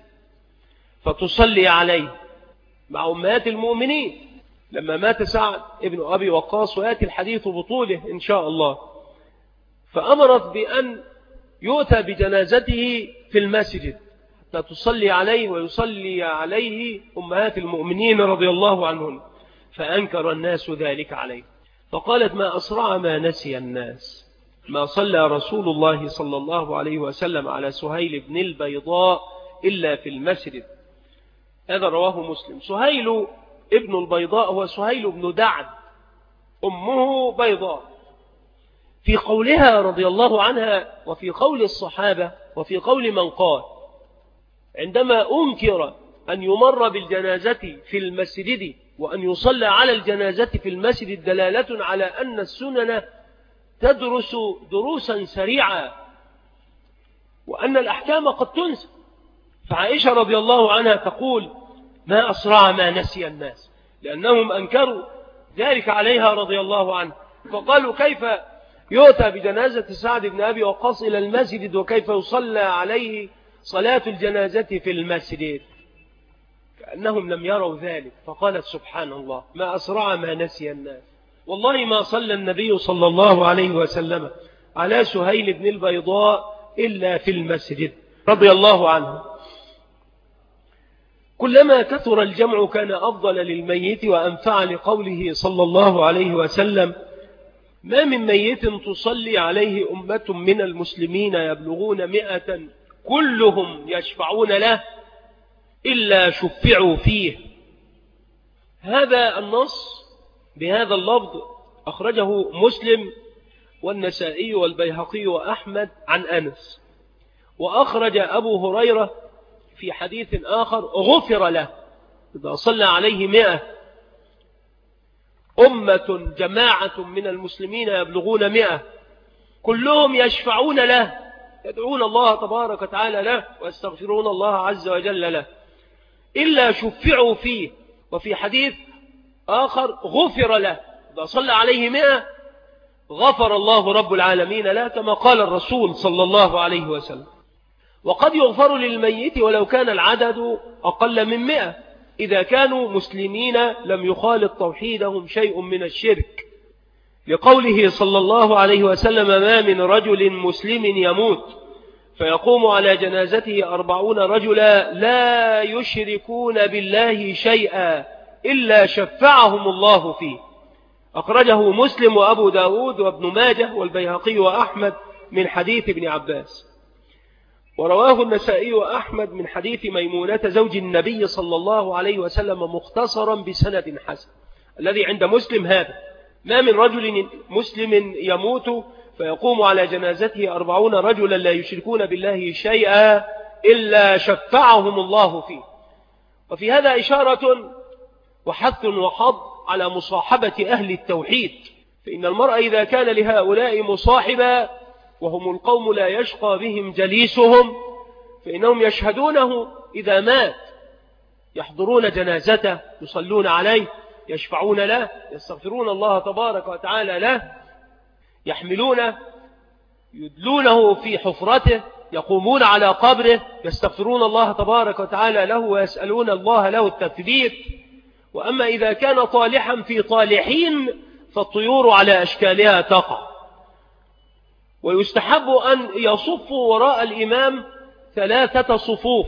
فتصلي عليه مع أمهات المؤمنين لما مات سعد بن أبي وقاص، ويأتي الحديث بطوله إن شاء الله. فأمرت بأن يؤتى بجنازته في المسجد حتى تصلي عليه ويصلي عليه أمهات المؤمنين رضي الله عنهم، فأنكر الناس ذلك عليه. فقالت: ما أسرع ما نسي الناس، ما صلى رسول الله صلى الله عليه وسلم على سهيل بن البيضاء إلا في المسجد. هذا رواه مسلم. سهيل ابن البيضاء هو سهيل بن دعد، أمه بيضاء. في قولها رضي الله عنها وفي قول الصحابة وفي قول من قال عندما أنكر أن يمر بالجنازة في المسجد وأن يصلى على الجنازة في المسجد دلالة على أن السنن تدرس دروسا سريعة، وأن الأحكام قد تنسى. فعائشة رضي الله عنها تقول: ما أسرع ما نسي الناس، لأنهم أنكروا ذلك عليها رضي الله عنها، فقالوا: كيف يؤتى بجنازة سعد بن أبي وقاص إلى المسجد وكيف يصلى عليه صلاة الجنازة في المسجد؟ كأنهم لم يروا ذلك. فقالت: سبحان الله، ما أسرع ما نسي الناس. والله ما صلى النبي صلى الله عليه وسلم على سهيل بن البيضاء إلا في المسجد رضي الله عنه. كلما كثر الجمع كان أفضل للميت وأنفع، لقوله صلى الله عليه وسلم: ما من ميت تصلي عليه أمة من المسلمين يبلغون 100 كلهم يشفعون له إلا شفعوا فيه. هذا النص بهذا اللفظ أخرجه مسلم والنسائي والبيهقي وأحمد عن أنس، وأخرج أبو هريرة في حديث آخر: غفر له إذا صلى عليه 100 أمة جماعة من المسلمين يبلغون 100 كلهم يشفعون له، يدعون الله تبارك وتعالى له ويستغفرون الله عز وجل له إلا شفعوا فيه. وفي حديث آخر: غفر له إذا صلى عليه 100 غفر الله رب العالمين له، كما قال الرسول صلى الله عليه وسلم. وقد يغفر للميت ولو كان العدد أقل من 100 إذا كانوا مسلمين لم يخالط توحيدهم شيء من الشرك، لقوله صلى الله عليه وسلم: ما من رجل مسلم يموت فيقوم على جنازته 40 رجلا لا يشركون بالله شيئا إلا شفعهم الله فيه. أخرجه مسلم وأبو داود وابن ماجه والبيهقي وأحمد من حديث ابن عباس. ورواه النسائي وأحمد من حديث ميمونة زوج النبي صلى الله عليه وسلم مختصرا بسند حسن، الذي عند مسلم هذا: ما من رجل مسلم يموت فيقوم على جنازته 40 رجلا لا يشركون بالله شيئا إلا شفعهم الله فيه. وفي هذا إشارة وحث وحض على مصاحبة أهل التوحيد، فإن المرء إذا كان لهؤلاء مصاحبا وهم القوم لا يشقى بهم جليسهم، فإنهم يشهدونه إذا مات، يحضرون جنازته، يصلون عليه، يشفعون له، يستغفرون الله تبارك وتعالى له، يحملونه، يدلونه في حفرته، يقومون على قبره، يستغفرون الله تبارك وتعالى له ويسألون الله له التثبيت. وأما إذا كان طالحا في طالحين فالطيور على أشكالها تقع. ويستحب أن يصفوا وراء الإمام 3 صفوف.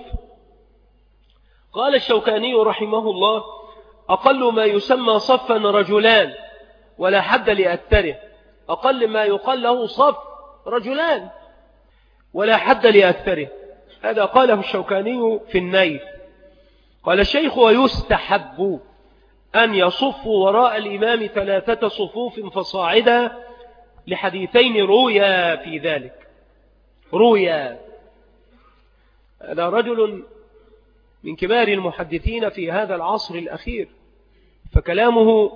قال الشوكاني رحمه الله: أقل ما يسمى صفا رجلان ولا حد لأكثره. أقل ما يقال له صف رجلان ولا حد لأكثره. هذا قاله الشوكاني في النيل. قال الشيخ: ويستحب أن يصفوا وراء الإمام 3 صفوف فصاعدا، لحديثين رويا في ذلك. رويا، هذا رجل من كبار المحدثين في هذا العصر الأخير، فكلامه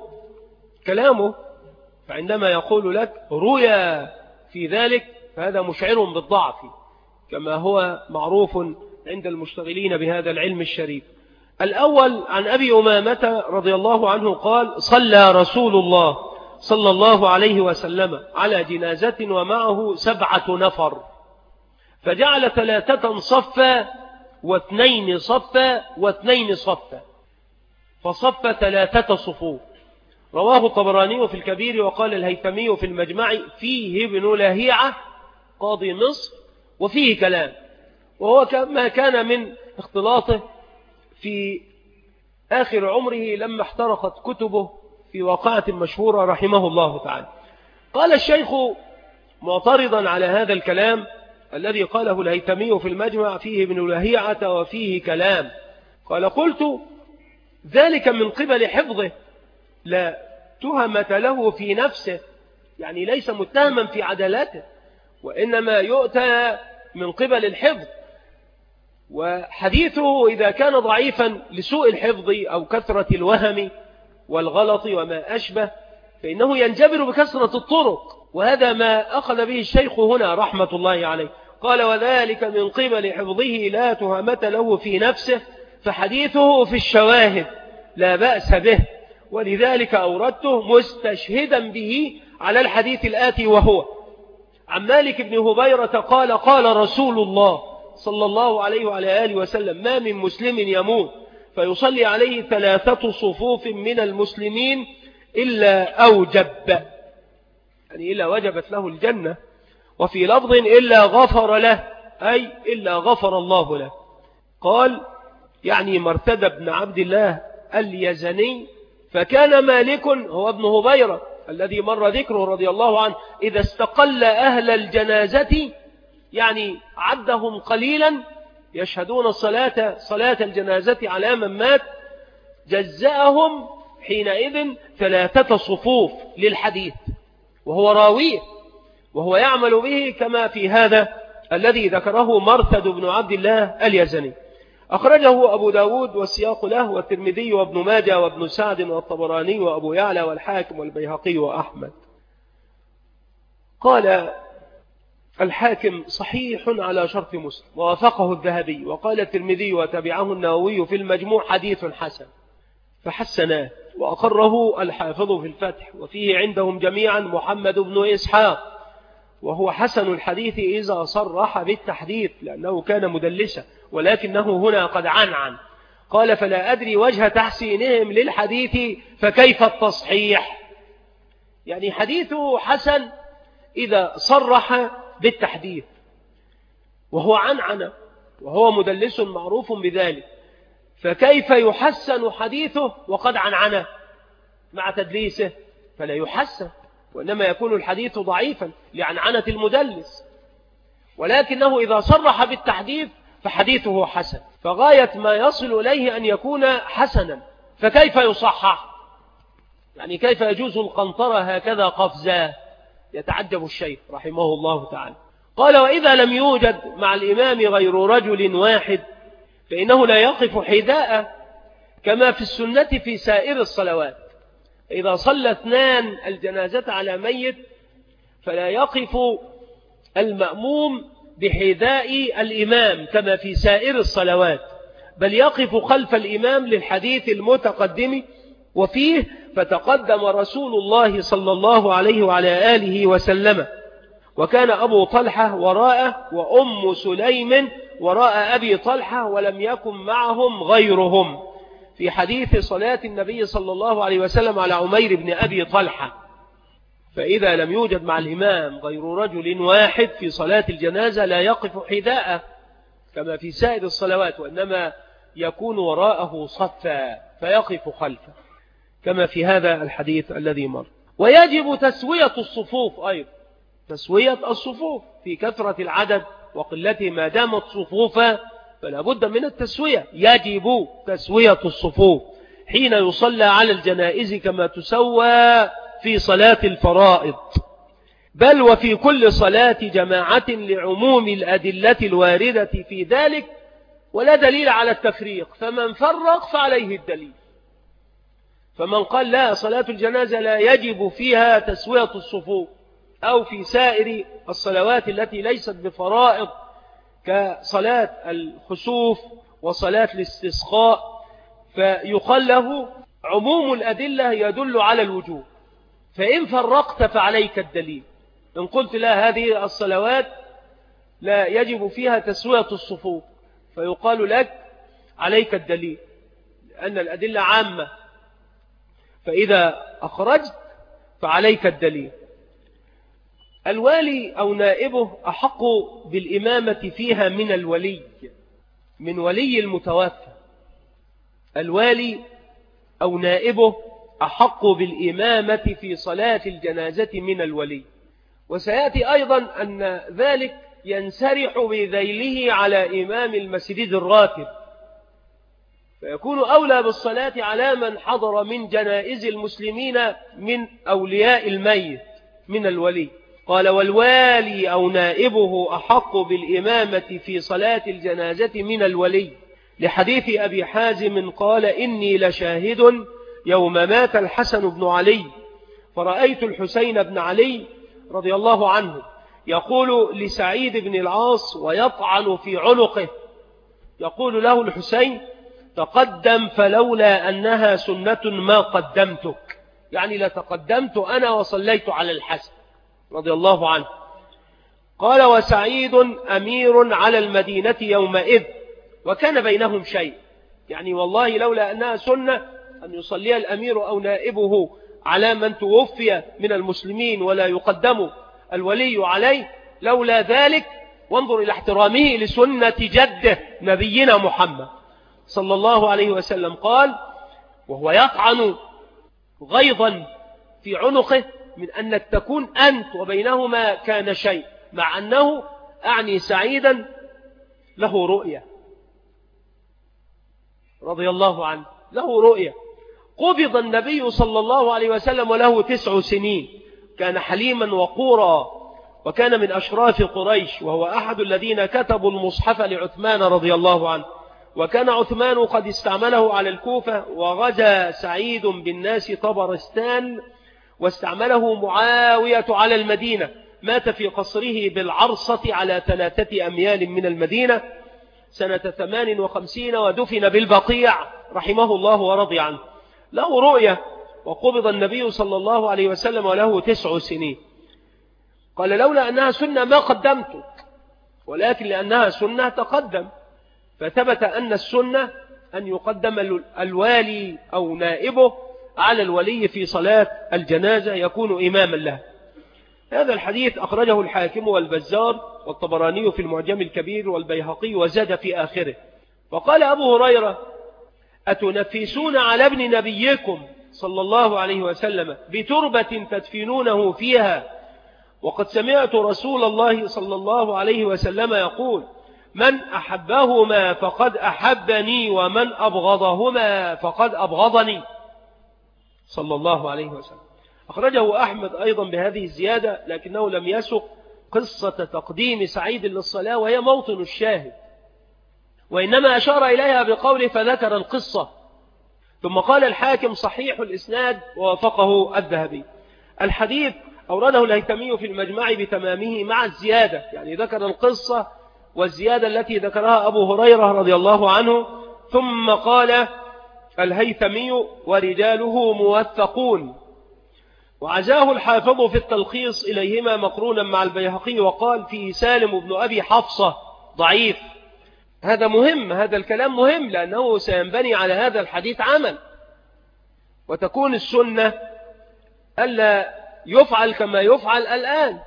فعندما يقول لك رويا في ذلك فهذا مشعر بالضعف، كما هو معروف عند المشتغلين بهذا العلم الشريف. الأول عن أبي أمامة رضي الله عنه قال: صلى رسول الله صلى الله عليه وسلم على جنازة ومعه 7 نفر، فجعل 3 صفا و2 صفا و2 صفا، فصف 3 صفوف. رواه الطبراني في الكبير، وقال الهيثمي في المجمع: فيه ابن لهيعة قاضي مصر وفيه كلام، وهو ما كان من اختلاطه في آخر عمره لما احترقت كتبه في واقعة مشهورة رحمه الله تعالى. قال الشيخ معترضا على هذا الكلام الذي قاله الهيثمي في المجمع: فيه ابن لهيعة وفيه كلام. قال: قلت: ذلك من قبل حفظه، لا تهمة له في نفسه، يعني ليس متهما في عدالته، وإنما يؤتى من قبل الحفظ. وحديثه إذا كان ضعيفا لسوء الحفظ أو كثرة الوهم والغلط وما أشبه، فإنه ينجبر بكثرة الطرق، وهذا ما أخذ به الشيخ هنا رحمة الله عليه. قال وذلك من قبل حفظه لا تهمة له في نفسه، فحديثه في الشواهد لا بأس به، ولذلك أوردته مستشهدا به على الحديث الآتي، وهو عن مالك بن هبيرة قال قال رسول الله صلى الله عليه وعلى آله وسلم ما من مسلم يموت فيصلي عليه 3 صفوف من المسلمين إلا أوجب، يعني إلا وجبت له الجنة، وفي لفظ إلا غفر له، أي إلا غفر الله له. قال يعني مرتد بن عبد الله اليزني، فكان مالك هو ابن هبيرة الذي مر ذكره رضي الله عنه إذا استقل أهل الجنازة، يعني عدهم قليلا يشهدون صلاة الجنازة على من مات، جزأهم حينئذ 3 صفوف للحديث، وهو راويه وهو يعمل به كما في هذا الذي ذكره مرثد بن عبد الله اليزني. أخرجه أبو داود والسياق له، والترمذي وابن ماجه وابن سعد والطبراني وأبو يعلى والحاكم والبيهقي وأحمد. قال الحاكم صحيح على شرط مسلم ووافقه الذهبي، وقال الترمذي وتبعه النووي في المجموع حديث حسن، فحسناه وأقره الحافظ في الفتح. وفيه عندهم جميعا محمد بن إسحاق، وهو حسن الحديث إذا صرح بالتحديث لأنه كان مدلسا، ولكنه هنا قد عنعن. قال فلا أدري وجه تحسينهم للحديث فكيف التصحيح، يعني حديثه حسن إذا صرح بالتحديث، وهو عنعن وهو مدلس معروف بذلك، فكيف يحسن حديثه وقد عنعنه مع تدليسه؟ فلا يحسن، وإنما يكون الحديث ضعيفا لعنعنة المدلس، ولكنه إذا صرح بالتحديث فحديثه حسن، فغاية ما يصل إليه أن يكون حسنا، فكيف يصحح؟ يعني كيف يجوز القنطرة هكذا قفزا؟ يتعجب الشيخ رحمه الله تعالى. قال وإذا لم يوجد مع الإمام غير رجل واحد فإنه لا يقف حذاء كما في السنة في سائر الصلوات. إذا صلى 2 الجنازة على ميت فلا يقف المأموم بحذاء الإمام كما في سائر الصلوات، بل يقف خلف الإمام للحديث المتقدم وفيه فتقدم رسول الله صلى الله عليه وعلى آله وسلم، وكان أبو طلحة وراءه وأم سليم وراء أبي طلحة ولم يكن معهم غيرهم، في حديث صلاة النبي صلى الله عليه وسلم على عمير بن أبي طلحة. فإذا لم يوجد مع الإمام غير رجل واحد في صلاة الجنازة لا يقف حذاءه كما في سائر الصلوات، وإنما يكون وراءه صفا فيقف خلفه كما في هذا الحديث الذي مر. ويجب تسوية الصفوف أيضا، تسوية الصفوف في كثرة العدد وقلته، ما دامت صفوفا فلا بد من التسوية. يجب تسوية الصفوف حين يصلى على الجنائز كما تسوى في صلاة الفرائض، بل وفي كل صلاة جماعة لعموم الأدلة الواردة في ذلك، ولا دليل على التفريق، فمن فرق فعليه الدليل. فمن قال لا صلاة الجنازة لا يجب فيها تسوية الصفوف، أو في سائر الصلوات التي ليست بفرائض كصلاة الخسوف وصلاة الاستسقاء، فيقال له عموم الأدلة يدل على الوجوب، فإن فرقت فعليك الدليل. إن قلت لا هذه الصلوات لا يجب فيها تسوية الصفوف، فيقال لك عليك الدليل لأن الأدلة عامة، فإذا أخرجت فعليك الدليل. الوالي أو نائبه أحق بالإمامة فيها من الولي، من ولي المتوفى. الوالي أو نائبه أحق بالإمامة في صلاة الجنازة من الولي. وسيأتي أيضا أن ذلك ينسرح بذيله على إمام المسجد الراتب، فيكون أولى بالصلاة على من حضر من جنائز المسلمين من أولياء الميت من الولي. قال والوالي أو نائبه أحق بالإمامة في صلاة الجنازة من الولي، لحديث أبي حازم قال إني لشاهد يوم مات الحسن بن علي فرأيت الحسين بن علي رضي الله عنه يقول لسعيد بن العاص ويطعن في عنقه، يقول له الحسين: تقدم فلولا أنها سنة ما قدمتك، يعني لتقدمت أنا وصليت على الحسن رضي الله عنه. قال: وسعيد أمير على المدينة يومئذ وكان بينهم شيء، يعني والله لولا أنها سنة أن يصلي الأمير أو نائبه على من توفي من المسلمين ولا يقدم الولي عليه، لولا ذلك. وانظر إلى احترامه لسنة جده نبينا محمد صلى الله عليه وسلم. قال وهو يطعن غيظا في عنقه من أنك تكون أنت وبينهما كان شيء، مع أنه أعني سعيدا له رؤية رضي الله عنه، له رؤية. قبض النبي صلى الله عليه وسلم وله 9 سنين، كان حليما وقورا وكان من أشراف قريش، وهو أحد الذين كتبوا المصحف لعثمان رضي الله عنه، وكان عثمان قد استعمله على الكوفة، وغزا سعيد بالناس طبرستان واستعمله معاوية على المدينة. مات في قصره بالعرصة على 3 أميال من المدينة سنة 58 ودفن بالبقيع رحمه الله ورضي عنه. له رؤية، وقبض النبي صلى الله عليه وسلم وله 9 سنين. قال لولا أنها سنة ما قدمتك، ولكن لأنها سنة تقدم. فثبت أن السنة أن يقدم الوالي أو نائبه على الولي في صلاة الجنازة يكون إماما له. هذا الحديث أخرجه الحاكم والبزار والطبراني في المعجم الكبير والبيهقي وزاد في آخره. فقال أبو هريرة: أتنفسون على ابن نبيكم صلى الله عليه وسلم بتربة تدفنونه فيها، وقد سمعت رسول الله صلى الله عليه وسلم يقول: من أحبهما فقد أحبني ومن أبغضهما فقد أبغضني، صلى الله عليه وسلم. أخرجه أحمد أيضا بهذه الزيادة، لكنه لم يسق قصة تقديم سعيد للصلاة وهي موطن الشاهد، وإنما أشار إليها بقوله فذكر القصة. ثم قال الحاكم صحيح الإسناد ووافقه الذهبي. الحديث أورده الهيثمي في المجمع بتمامه مع الزيادة، يعني ذكر القصة والزيادة التي ذكرها أبو هريرة رضي الله عنه. ثم قال الهيثمي: ورجاله موثقون. وعزاه الحافظ في التلخيص إليهما مقرونا مع البيهقي، وقال فيه سالم بن أبي حفصة ضعيف. هذا مهم، هذا الكلام مهم، لأنه سينبني على هذا الحديث عمل، وتكون السنة ألا يفعل كما يفعل الآن،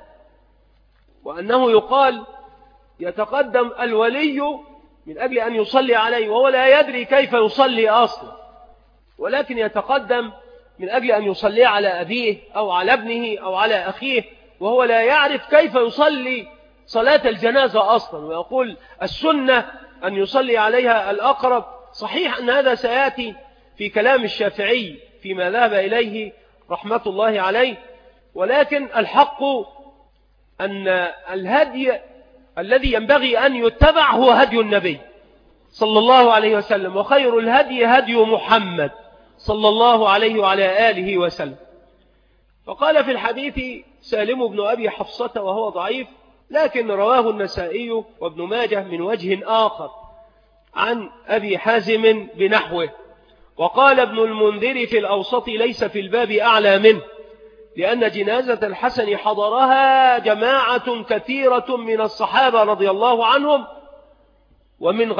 وأنه يقال يتقدم الولي من أجل أن يصلي عليه وهو لا يدري كيف يصلي أصلا، ولكن يتقدم من أجل أن يصلي على أبيه أو على ابنه أو على أخيه وهو لا يعرف كيف يصلي صلاة الجنازة أصلا، ويقول السنة أن يصلي عليها الأقرب. صحيح أن هذا سيأتي في كلام الشافعي فيما ذهب إليه رحمة الله عليه، ولكن الحق أن الهدي الذي ينبغي أن يتبع هو هدي النبي صلى الله عليه وسلم، وخير الهدي هدي محمد صلى الله عليه وعلى آله وسلم. فقال في الحديث سالم بن أبي حفصة وهو ضعيف، لكن رواه النسائي وابن ماجه من وجه آخر عن أبي حازم بنحوه. وقال ابن المنذر في الأوسط ليس في الباب أعلى منه، لأن جنازة الحسن حضرها جماعة كثيرة من الصحابة رضي الله عنهم ومن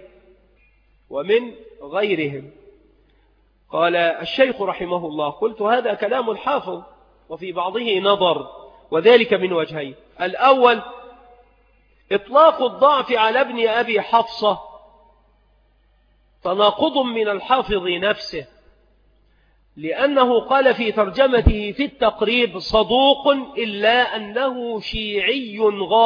غيرهم. قال الشيخ رحمه الله: قلت هذا كلام الحافظ وفي بعضه نظر، وذلك من وجهين. الأول: إطلاق الضعف على ابن أبي حفصة تناقض من الحافظ نفسه، لأنه قال في ترجمته في التقريب: صدوق إلا أنه شيعي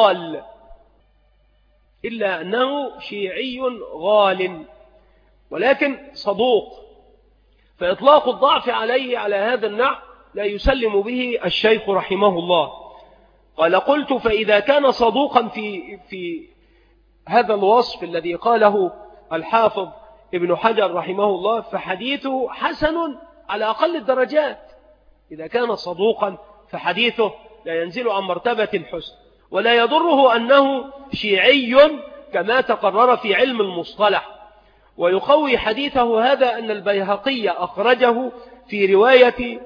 غال، ولكن صدوق. فإطلاق الضعف عليه على هذا النحو لا يسلم به الشيخ رحمه الله. قال: قلت فإذا كان صدوقا في هذا الوصف الذي قاله الحافظ ابن حجر رحمه الله، فحديثه حسن على أقل الدرجات. إذا كان صدوقا فحديثه لا ينزل عن مرتبة الحسن، ولا يضره أنه شيعي كما تقرر في علم المصطلح. ويقوي حديثه هذا أن البيهقي أخرجه في رواية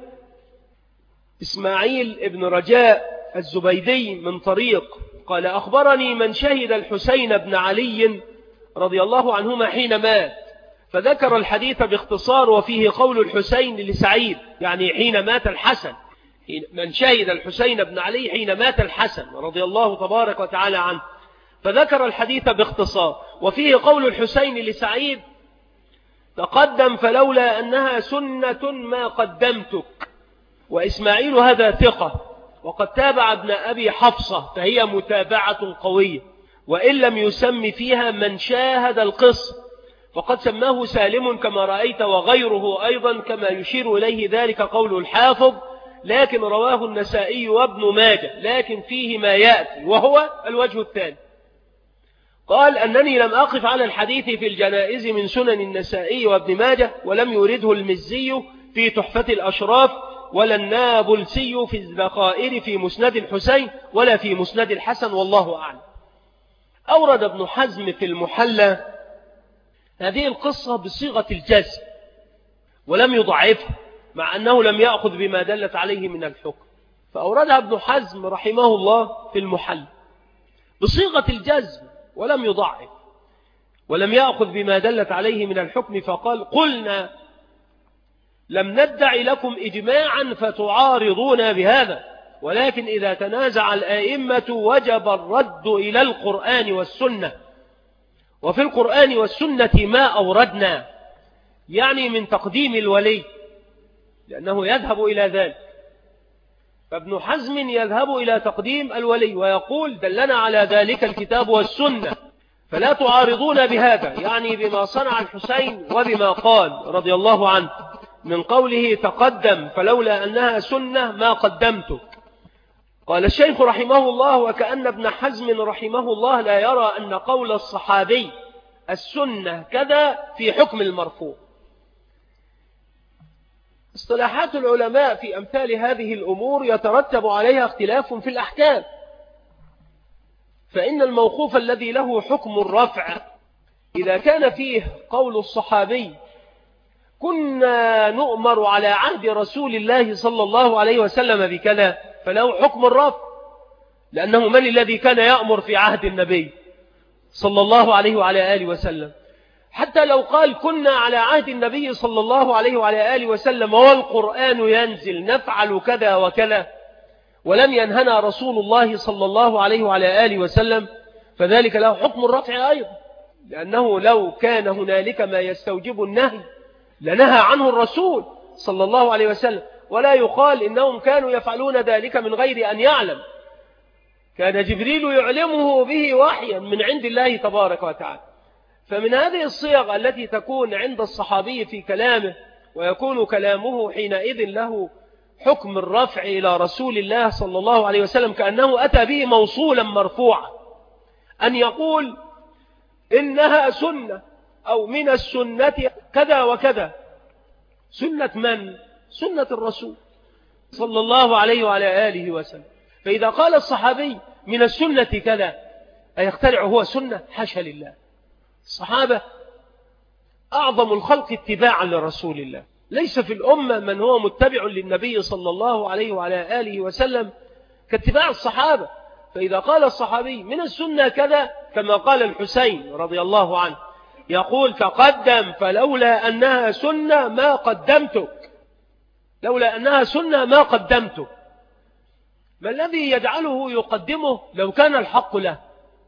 إسماعيل ابن رجاء الزبيدي من طريق قال أخبرني من شهد الحسين بن علي رضي الله عنهما حين مات، فذكر الحديث باختصار وفيه قول الحسين لسعيد، يعني حين مات الحسن، من شهد الحسين بن علي حين مات الحسن رضي الله تبارك وتعالى عنه، فذكر الحديث باختصار وفيه قول الحسين لسعيد تقدم فلولا أنها سنة ما قدمتك. وإسماعيل هذا ثقة، وقد تابع ابن أبي حفصة، فهي متابعة قوية، وإن لم يسم فيها من شاهد القصة، فقد سماه سالم كما رأيت وغيره أيضا، كما يشير إليه ذلك قول الحافظ، لكن رواه النسائي وابن ماجه، لكن فيه ما يأتي وهو الوجه الثاني. قال أنني لم أقف على الحديث في الجنائز من سنن النسائي وابن ماجه، ولم يرده المزي في تحفة الأشراف، ولا النابلسي في الذخائر في مسند الحسين، ولا في مسند الحسن، والله أعلم. أورد ابن حزم في المحلى هذه القصة بصيغة الجزم ولم يضعفها، مع أنه لم يأخذ بما دلت عليه من الحكم، فأوردها ابن حزم رحمه الله في المحلى بصيغة الجزم ولم يضعف ولم يأخذ بما دلت عليه من الحكم، فقال قلنا لم ندع لكم إجماعا فتعارضون بهذا، ولكن إذا تنازع الآئمة وجب الرد إلى القرآن والسنة، وفي القرآن والسنة ما أوردنا، يعني من تقديم الولي، لأنه يذهب إلى ذلك. فابن حزم يذهب إلى تقديم الولي ويقول دلنا على ذلك الكتاب والسنة، فلا تعارضون بهذا، يعني بما صنع الحسين وبما قال رضي الله عنه من قوله تقدم فلولا أنها سنة ما قدمته. قال الشيخ رحمه الله وكأن ابن حزم رحمه الله لا يرى أن قول الصحابي السنة كذا في حكم المرفوع. اصطلاحات العلماء في أمثال هذه الأمور يترتب عليها اختلاف في الأحكام، فإن الموقوف الذي له حكم الرفع إذا كان فيه قول الصحابي كنا نؤمر على عهد رسول الله صلى الله عليه وسلم بكذا، فله حكم الرفع، لأنه من الذي كان يأمر في عهد النبي صلى الله عليه وعلى آله وسلم؟ حتى لو قال كنا على عهد النبي صلى الله عليه وعلى آله وسلم والقرآن ينزل نفعل كذا وكذا، ولم ينهنا رسول الله صلى الله عليه وعلى آله وسلم، فذلك له حكم الرفع أيضا، لأنه لو كان هنالك ما يستوجب النهي لنهى عنه الرسول صلى الله عليه وسلم، ولا يقال إنهم كانوا يفعلون ذلك من غير أن يعلم، كان جبريل يعلمه به وحيا من عند الله تبارك وتعالى. فمن هذه الصيغ التي تكون عند الصحابي في كلامه ويكون كلامه حينئذ له حكم الرفع إلى رسول الله صلى الله عليه وسلم كأنه أتى به موصولا مرفوعا، أن يقول إنها سنة أو من السنة كذا وكذا. سنة من؟ سنة الرسول صلى الله عليه وعلى آله وسلم. فإذا قال الصحابي من السنة كذا أيخترع هو سنة؟ حاشا لله. الصحابة أعظم الخلق اتباعا لرسول الله، ليس في الأمة من هو متبع للنبي صلى الله عليه وعلى آله وسلم كاتباع الصحابة. فإذا قال الصحابي من السنة كذا كما قال الحسين رضي الله عنه يقول تقدم فلولا أنها سنة ما قدمتك، لولا أنها سنة ما قدمتك. ما الذي يجعله يقدمه لو كان الحق له؟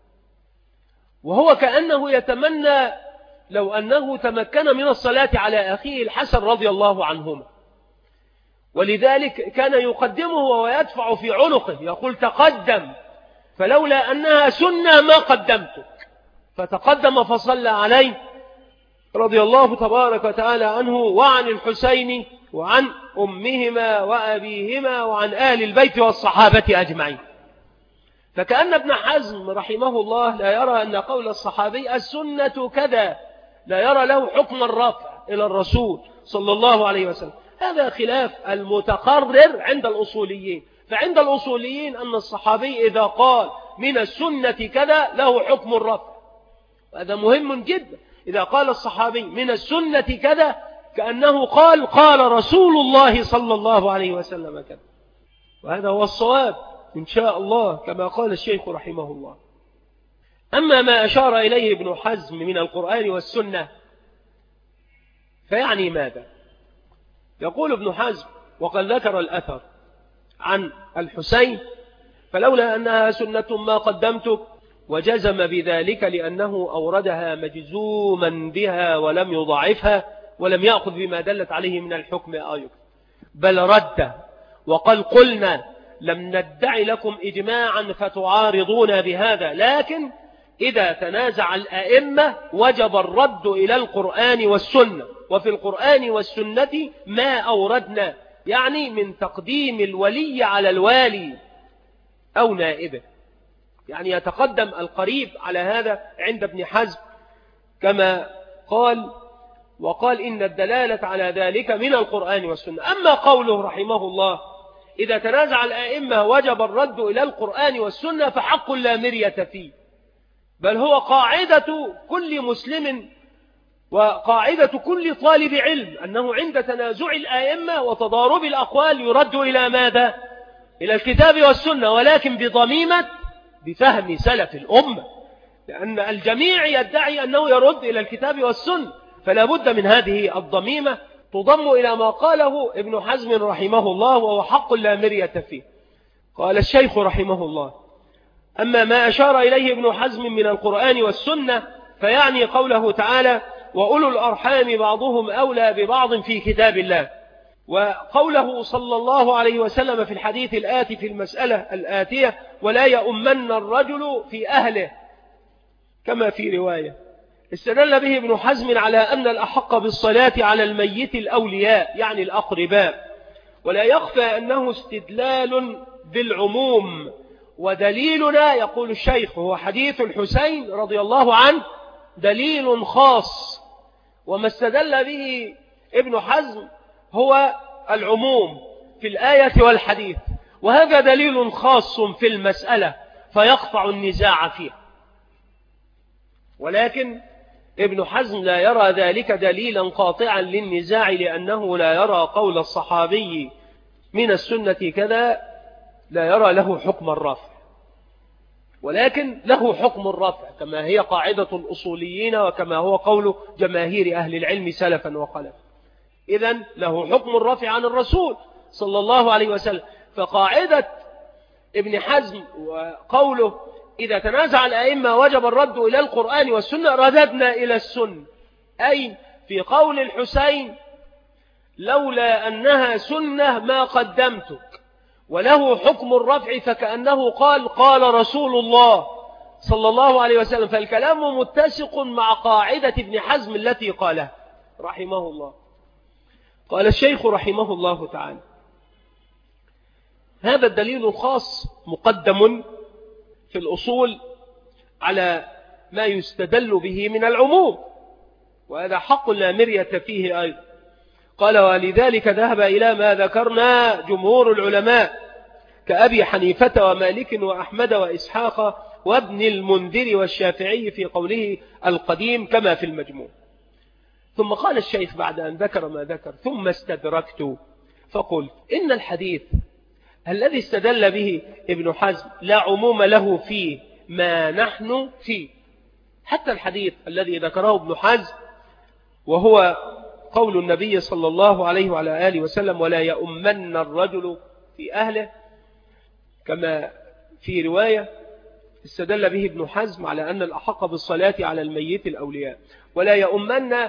وهو كأنه يتمنى لو أنه تمكن من الصلاة على أخيه الحسن رضي الله عنهما، ولذلك كان يقدمه ويدفع في عنقه يقول تقدم فلولا أنها سنة ما قدمتك، فتقدم فصلى عليه رضي الله تبارك وتعالى عنه وعن الحسين وعن أمهما وأبيهما وعن آل البيت والصحابة أجمعين. فكأن ابن حزم رحمه الله لا يرى أن قول الصحابي السنة كذا لا يرى له حكم الرفع إلى الرسول صلى الله عليه وسلم. هذا خلاف المتقرر عند الأصوليين، فعند الأصوليين أن الصحابي إذا قال من السنة كذا له حكم الرفع، وهذا مهم جدا. إذا قال الصحابي من السنة كذا كأنه قال رسول الله صلى الله عليه وسلم كذا، وهذا هو الصواب إن شاء الله كما قال الشيخ رحمه الله. أما ما أشار إليه ابن حزم من القرآن والسنة فيعني ماذا؟ يقول ابن حزم: وقد ذكر الأثر عن الحسين فلولا أنها سنة ما قدمتك، وجزم بذلك لأنه أوردها مجزوما بها ولم يضعفها ولم يأخذ بما دلت عليه من الحكم أيضا، بل رد وقال: قلنا لم ندعي لكم إجماعا فتعارضون بهذا، لكن إذا تنازع الأئمة وجب الرد إلى القرآن والسنة، وفي القرآن والسنة ما أوردنا، يعني من تقديم الولي على الوالي أو نائبه، يعني يتقدم القريب على هذا عند ابن حزم كما قال، وقال إن الدلالة على ذلك من القرآن والسنة. أما قوله رحمه الله إذا تنازع الأئمة وجب الرد إلى القرآن والسنة فحق لا مرية فيه، بل هو قاعدة كل مسلم وقاعدة كل طالب علم أنه عند تنازع الأئمة وتضارب الأقوال يرد إلى ماذا؟ إلى الكتاب والسنة، ولكن بضميمة بفهم سلف الأمة، لأن الجميع يدعي أنه يرد إلى الكتاب والسنة، فلا بد من هذه الضميمة تضم إلى ما قاله ابن حزم رحمه الله، وهو حق لا مرية فيه. قال الشيخ رحمه الله: أما ما أشار إليه ابن حزم من القرآن والسنة فيعني قوله تعالى: وأولو الأرحام بعضهم أولى ببعض في كتاب الله، وقوله صلى الله عليه وسلم في الحديث الآتي في المسألة الآتية: ولا يؤمن الرجل في أهله، كما في رواية. استدل به ابن حزم على أن الأحق بالصلاة على الميت الأولياء، يعني الأقرباء، ولا يخفى أنه استدلال بالعموم، ودليلنا يقول الشيخ هو حديث الحسين رضي الله عنه دليل خاص، وما استدل به ابن حزم هو العموم في الآية والحديث، وهذا دليل خاص في المسألة فيقطع النزاع فيها. ولكن ابن حزم لا يرى ذلك دليلا قاطعا للنزاع، لأنه لا يرى قول الصحابي من السنة كذا، لا يرى له حكم الرفع، ولكن له حكم الرفع كما هي قاعدة الأصوليين وكما هو قول جماهير أهل العلم سلفا وخلفا. إذن له حكم الرفع عن الرسول صلى الله عليه وسلم. فقاعدة ابن حزم وقوله إذا تنازع الأئمة وجب الرد إلى القرآن والسنة، رددنا إلى السنة، أي في قول الحسين: لولا أنها سنة ما قدمتك، وله حكم الرفع، فكأنه قال رسول الله صلى الله عليه وسلم، فالكلام متسق مع قاعدة ابن حزم التي قالها رحمه الله. قال الشيخ رحمه الله تعالى: هذا الدليل الخاص مقدم في الأصول على ما يستدل به من العموم، وهذا حق لا مرية فيه أيضا. قال: ولذلك ذهب إلى ما ذكرنا جمهور العلماء كأبي حنيفة ومالك وأحمد وإسحاق وابن المنذر والشافعي في قوله القديم كما في المجموع. ثم قال الشيخ بعد أن ذكر ما ذكر: ثم استدركت فقلت إن الحديث الذي استدل به ابن حزم لا عموم له فيه ما نحن فيه، حتى الحديث الذي ذكره ابن حزم وهو قول النبي صلى الله عليه وعلى آله وسلم: ولا يؤمن الرجل في أهله، كما في رواية استدل به ابن حزم على أن الأحق بالصلاة على الميت الأولياء، ولا يؤمن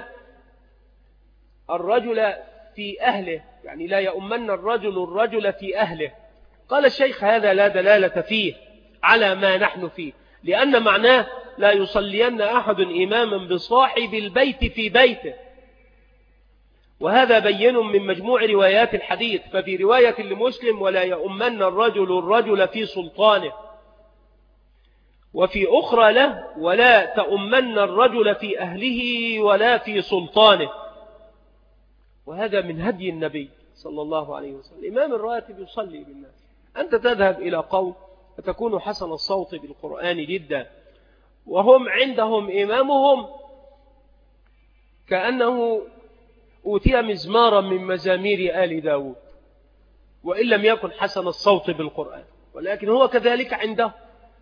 الرجل في أهله، يعني لا يؤمن الرجل في أهله. قال الشيخ: هذا لا دلالة فيه على ما نحن فيه، لأن معناه لا يصلين أحد إماما بصاحب البيت في بيته، وهذا بين من مجموع روايات الحديث. ففي رواية لمسلم: ولا يؤمن الرجل في سلطانه، وفي أخرى له: ولا تؤمن الرجل في أهله ولا في سلطانه. وهذا من هدي النبي صلى الله عليه وسلم. الإمام الراتب يصلي بالناس، أنت تذهب إلى قوم فتكون حسن الصوت بالقرآن جدا، وهم عندهم إمامهم كأنه أوتي مزمارا من مزامير آل داود، وإن لم يكن حسن الصوت بالقرآن، ولكن هو كذلك عنده.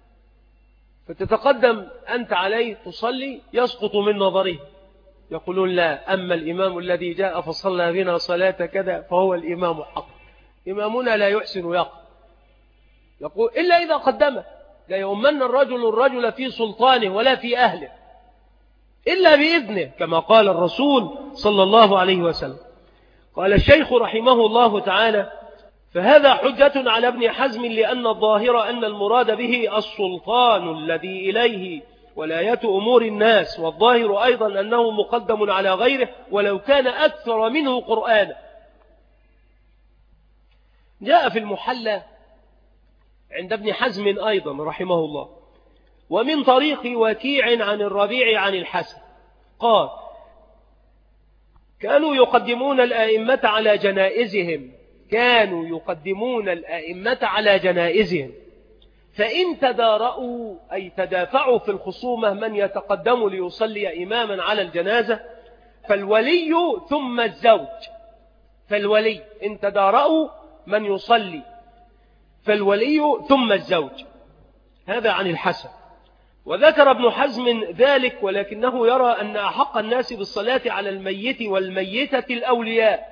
فتتقدم أنت عليه تصلي يسقط من نظره، يقولون لا، أما الإمام الذي جاء فصلى بنا صلاة كذا فهو الإمام حق. إمامنا لا يحسن يقف، يقول إلا إذا قدمه، لا يؤمن الرجل في سلطانه ولا في أهله إلا بإذنه، كما قال الرسول صلى الله عليه وسلم. قال الشيخ رحمه الله تعالى: فهذا حجة على ابن حزم، لأن الظاهر أن المراد به السلطان الذي إليه ولاية أمور الناس، والظاهر أيضا أنه مقدم على غيره ولو كان أكثر منه قرآنا. جاء في المحلى عند ابن حزم أيضا رحمه الله، ومن طريق وكيع عن الربيع عن الحسن قال: كانوا يقدمون الآئمة على جنائزهم، فإن تدارأوا أي تدافعوا في الخصومة من يتقدم ليصلي إماما على الجنازة فالولي ثم الزوج. فالولي إن تدارأوا من يصلي فالولي ثم الزوج. هذا عن الحسن. وذكر ابن حزم ذلك، ولكنه يرى أن أحق الناس بالصلاة على الميت والميتة الأولياء،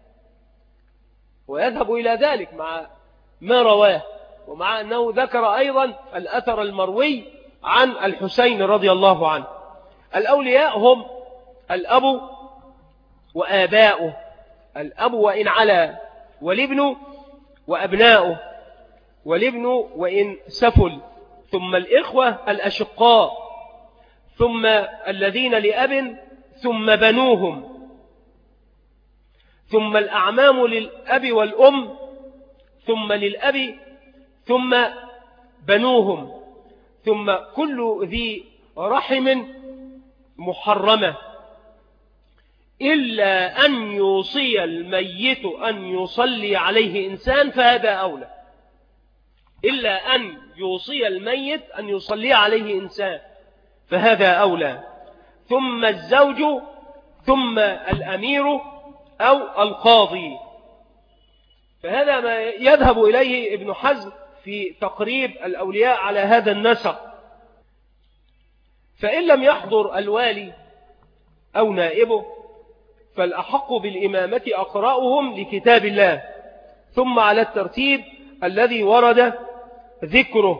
ويذهب إلى ذلك مع ما رواه، ومع أنه ذكر أيضا الأثر المروي عن الحسين رضي الله عنه. الأولياء هم الأب وآباؤه، الأب وإن علا، والابن وأبناؤه، والابن وإن سفل، ثم الإخوة الأشقاء، ثم الذين لأب، ثم بنوهم، ثم الأعمام للأب والأم، ثم للأب، ثم بنوهم، ثم كل ذي رحم محرمة، إلا أن يوصي الميت أن يصلي عليه إنسان فهذا أولى. إلا أن يوصي الميت أن يصلي عليه إنسان فهذا أولى، ثم الزوج، ثم الأمير أو القاضي. فهذا ما يذهب إليه ابن حزم في تقريب الأولياء على هذا النسق. فإن لم يحضر الوالي أو نائبه فالأحق بالإمامة أقرأهم لكتاب الله، ثم على الترتيب الذي ورد ذكره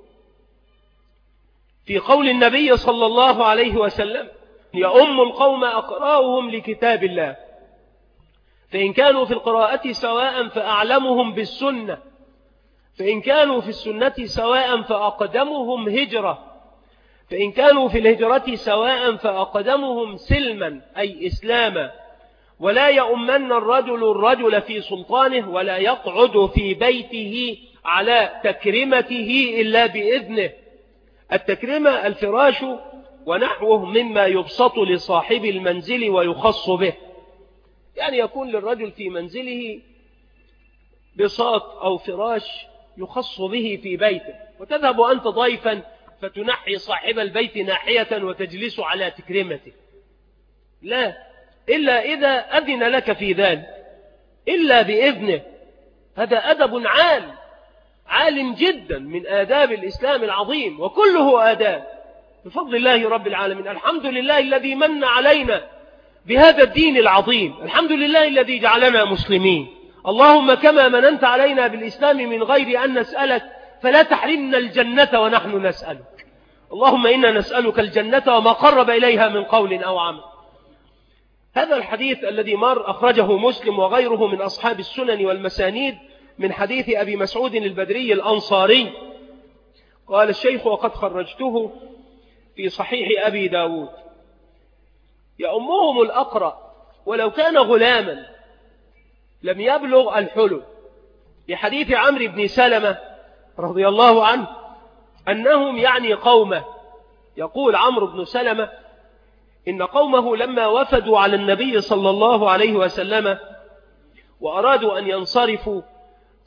في قول النبي صلى الله عليه وسلم: يؤم القوم أقرأهم لكتاب الله، فإن كانوا في القراءة سواء فأعلمهم بالسنة، فإن كانوا في السنة سواء فأقدمهم هجرة، فإن كانوا في الهجرة سواء فأقدمهم سلما أي إسلاما. ولا يؤمن الرجل في سلطانه، ولا يقعد في بيته على تكرمته إلا بإذنه. التكرمة الفراش ونحوه مما يبسط لصاحب المنزل ويخص به، يعني يكون للرجل في منزله بساط أو فراش يخص به في بيته، وتذهب أنت ضيفا فتنحي صاحب البيت ناحية وتجلس على تكرمته. لا، إلا إذا أذن لك في ذلك، إلا بإذنه. هذا أدب عال جدا من آداب الإسلام العظيم، وكله آداب بفضل الله رب العالمين. الحمد لله الذي من علينا بهذا الدين العظيم، الحمد لله الذي جعلنا مسلمين. اللهم كما مننت علينا بالإسلام من غير أن نسألك فلا تحرمنا الجنة ونحن نسألك. اللهم إنا نسألك الجنة وما قرب إليها من قول أو عمل. هذا الحديث الذي مر أخرجه مسلم وغيره من أصحاب السنن والمسانيد من حديث أبي مسعود البدري الأنصاري. قال الشيخ: وقد خرجته في صحيح أبي داود. يأمهم الأقرأ ولو كان غلاما لم يبلغ الحلم، لحديث عمرو بن سلمة رضي الله عنه أنهم يعني قومه. يقول عمرو بن سلمة: إن قومه لما وفدوا على النبي صلى الله عليه وسلم وأرادوا أن ينصرفوا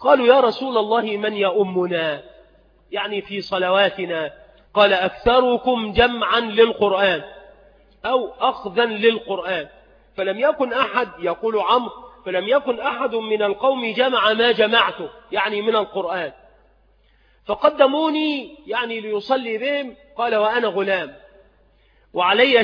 قالوا يا رسول الله من يؤمنا يعني في صلواتنا؟ قال أكثركم جمعا للقرآن أو أخذا للقرآن. فلم يكن أحد يقول عمرو فلم يكن أحد من القوم جمع ما جمعته يعني من القرآن، فقدموني يعني ليصلي بهم. قال وأنا غلام وعلي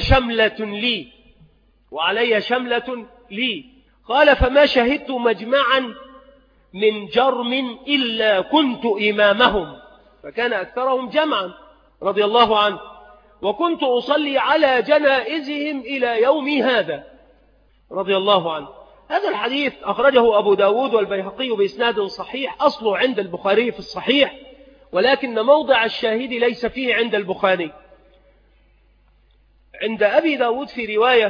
شملة لي. قال فما شهدت مجمعا من جرم إلا كنت إمامهم، فكان أكثرهم جمعا رضي الله عنه، وكنت أصلي على جنائزهم إلى يومي هذا رضي الله عنه. هذا الحديث أخرجه أبو داود والبيهقي بإسناد صحيح، أصله عند البخاري في الصحيح، ولكن موضع الشاهد ليس فيه عند البخاري. عند أبي داود في رواية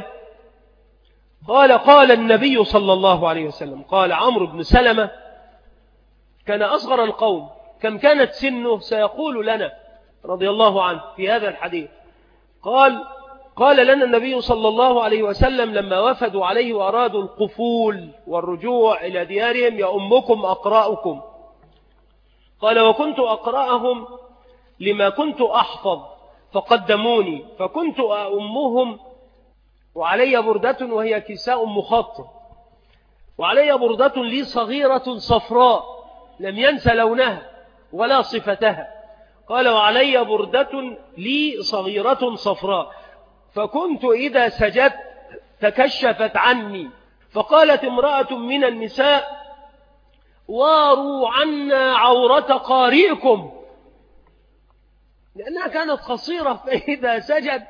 قال النبي صلى الله عليه وسلم، قال عمرو بن سلمة كان أصغر القوم، كم كانت سنه سيقول لنا رضي الله عنه في هذا الحديث. قال لنا النبي صلى الله عليه وسلم لما وفدوا عليه وأرادوا القفول والرجوع إلى ديارهم يا أمكم أقرأكم. قال وكنت أقرأهم لما كنت أحفظ فقدموني فكنت أمهم وعلي بردة وهي كساء مخطط، وعلي بردة لي صغيرة صفراء لم ينس لونها ولا صفتها. قال وعلي بردة لي صغيرة صفراء فكنت إذا سجدت تكشفت عني، فقالت امرأة من النساء واروا عنا عورة قارئكم، لأنها كانت قصيرة فإذا سجد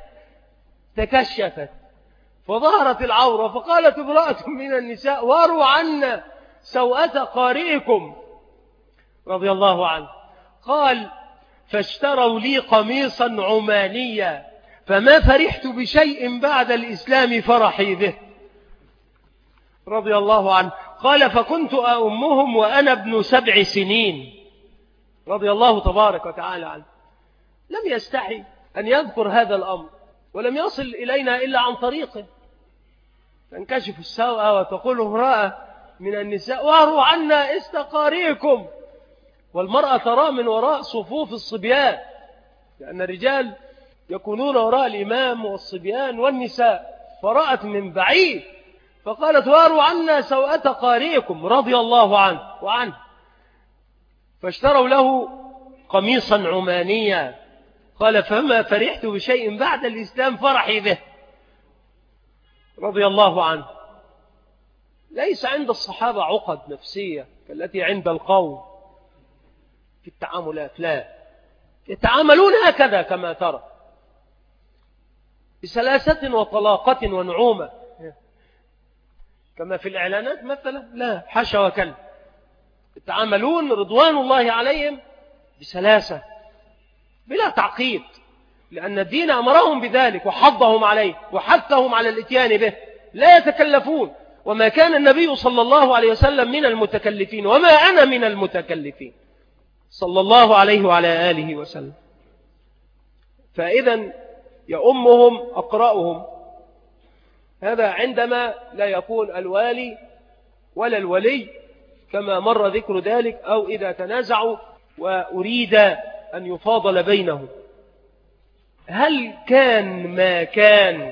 تكشفت فظهرت العورة، فقالت امرأة من النساء واروا عنا سوءة قارئكم رضي الله عنه. قال فاشتروا لي قميصا عمانيا فما فرحت بشيء بعد الإسلام فرحي به رضي الله عنه. قال فكنت أمهم وأنا ابن 7 سنين رضي الله تبارك وتعالى عنه. لم يستحي أن يذكر هذا الأمر، ولم يصل إلينا إلا عن طريقه. تنكشف السوءة وتقول امرأة من النساء واروا عنا استقاريكم، والمرأة ترى من وراء صفوف الصبيان، لأن الرجال يكونون وراء الإمام والصبيان والنساء، فرأت من بعيد فقالت واروا عنا سوءة قارئكم رضي الله عنه وعنه. فاشتروا له قميصا عمانيا. قال فما فرحت بشيء بعد الإسلام فرحي به رضي الله عنه. ليس عند الصحابة عقد نفسية كالتي عند القوم في التعاملات، لا، يتعاملون هكذا كما ترى بسلاسة وطلاقة ونعومة كما في الإعلانات مثلا، لا، حاشا وكلا، يتعاملون رضوان الله عليهم بسلاسة بلا تعقيد، لأن الدين أمرهم بذلك وحضهم عليه وحثهم على الاتيان به، لا يتكلفون. وما كان النبي صلى الله عليه وسلم من المتكلفين، وما أنا من المتكلفين صلى الله عليه وعلى آله وسلم. فإذا يأمهم أقرأهم، هذا عندما لا يكون الوالي ولا الولي كما مر ذكر ذلك، أو إذا تنازعوا وأريد أن يفاضل بينهم. هل كان ما كان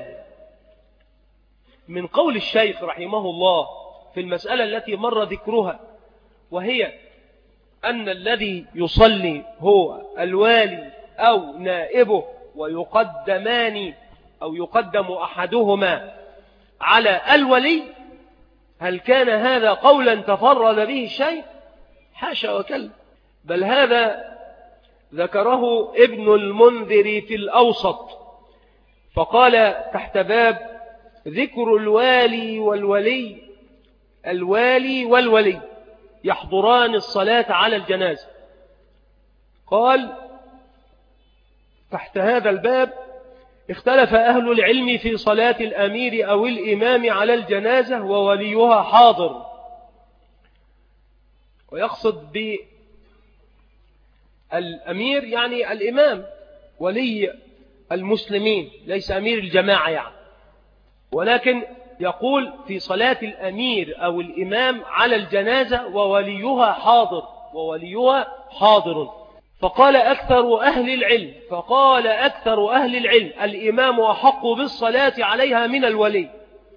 من قول الشيخ رحمه الله في المسألة التي مر ذكرها، وهي أن الذي يصلي هو الوالي أو نائبه ويقدمان أو يقدم أحدهما على الولي، هل كان هذا قولا تفرد به الشيخ؟ حاشا وكلا، بل هذا ذكره ابن المنذر في الأوسط، فقال تحت باب ذكر الوالي والولي، الوالي والولي يحضران الصلاة على الجنازة. قال تحت هذا الباب اختلف أهل العلم في صلاة الأمير أو الإمام على الجنازة ووليها حاضر، ويقصد بالأمير يعني الإمام ولي المسلمين، ليس أمير الجماعة يعني، ولكن يقول في صلاة الأمير أو الإمام على الجنازة ووليها حاضر. فقال أكثر أهل العلم الإمام أحق بالصلاة عليها من الولي.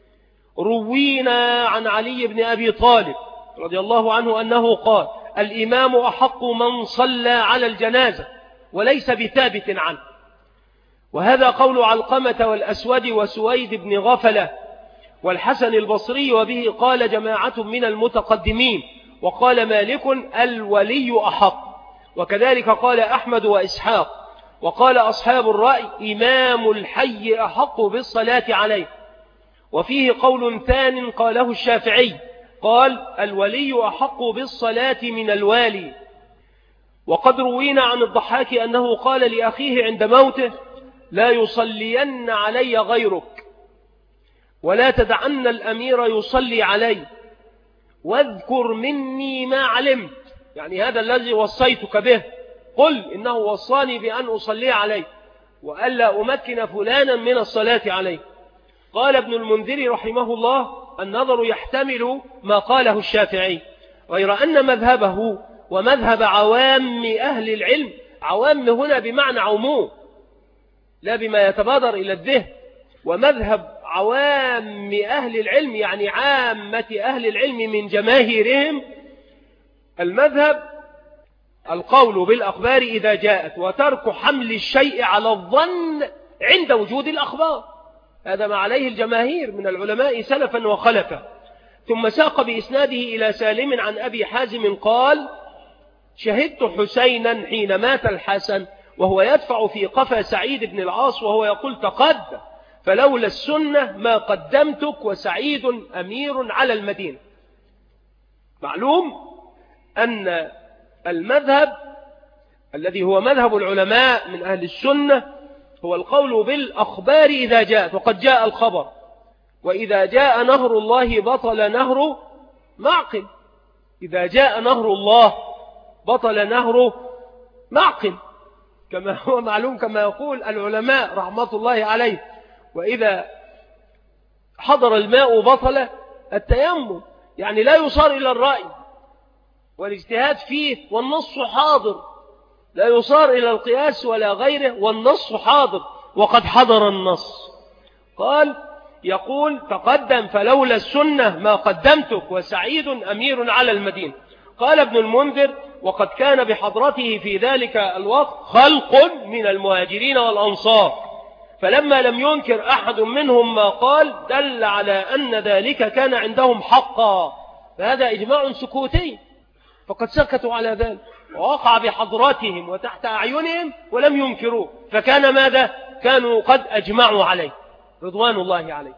روينا عن علي بن أبي طالب رضي الله عنه أنه قال الإمام أحق من صلى على الجنازة، وليس بثابت عنه. وهذا قول علقمة والأسود وسويد بن غفلة والحسن البصري، وبه قال جماعة من المتقدمين. وقال مالك الولي أحق، وكذلك قال أحمد وإسحاق. وقال أصحاب الرأي إمام الحي أحق بالصلاة عليه. وفيه قول ثان قاله الشافعي، قال الولي أحق بالصلاة من الوالي. وقد روينا عن الضحاك أنه قال لأخيه عند موته لا يصلين علي غيرك، ولا تدعن الأمير يصلي علي، واذكر مني ما علمت، يعني هذا الذي وصيتك به، قل إنه وصاني بأن أصلي عليه وألا أمكن فلانا من الصلاة عليه. قال ابن المنذر رحمه الله النظر يحتمل ما قاله الشافعي، غير أن مذهبه ومذهب عوام أهل العلم، عوام هنا بمعنى عموم لا بما يتبادر إلى الذهن، ومذهب عوام أهل العلم يعني عامة أهل العلم من جماهيرهم، المذهب القول بالأخبار إذا جاءت، وترك حمل الشيء على الظن عند وجود الأخبار. هذا ما عليه الجماهير من العلماء سلفا وخلفا. ثم ساق بإسناده إلى سالم عن أبي حازم قال شهدت حسينا حين مات الحسن وهو يدفع في قفا سعيد بن العاص وهو يقول تقدم، فلولا السنة ما قدمتك وسعيد أمير على المدينة. معلوم أن المذهب الذي هو مذهب العلماء من أهل السنة هو القول بالأخبار إذا جاءت، وقد جاء الخبر، وإذا جاء نهر الله بطل نهر معقل. إذا جاء نهر الله بطل نهر معقل، كما هو معلوم كما يقول العلماء رحمة الله عليه. وإذا حضر الماء بطل التيمم، يعني لا يصار إلى الرأي والاجتهاد فيه والنص حاضر، لا يصار إلى القياس ولا غيره والنص حاضر وقد حضر النص. قال يقول تقدم فلولا السنة ما قدمتك وسعيد أمير على المدينة. قال ابن المنذر وقد كان بحضرته في ذلك الوقت خلق من المهاجرين والأنصار، فلما لم ينكر أحد منهم ما قال دل على أن ذلك كان عندهم حقا، فهذا إجماع سكوتي، فقد سكتوا على ذلك ووقع بحضراتهم وتحت أعينهم ولم ينكروه، فكان ماذا؟ كانوا قد أجمعوا عليه رضوان الله عليه.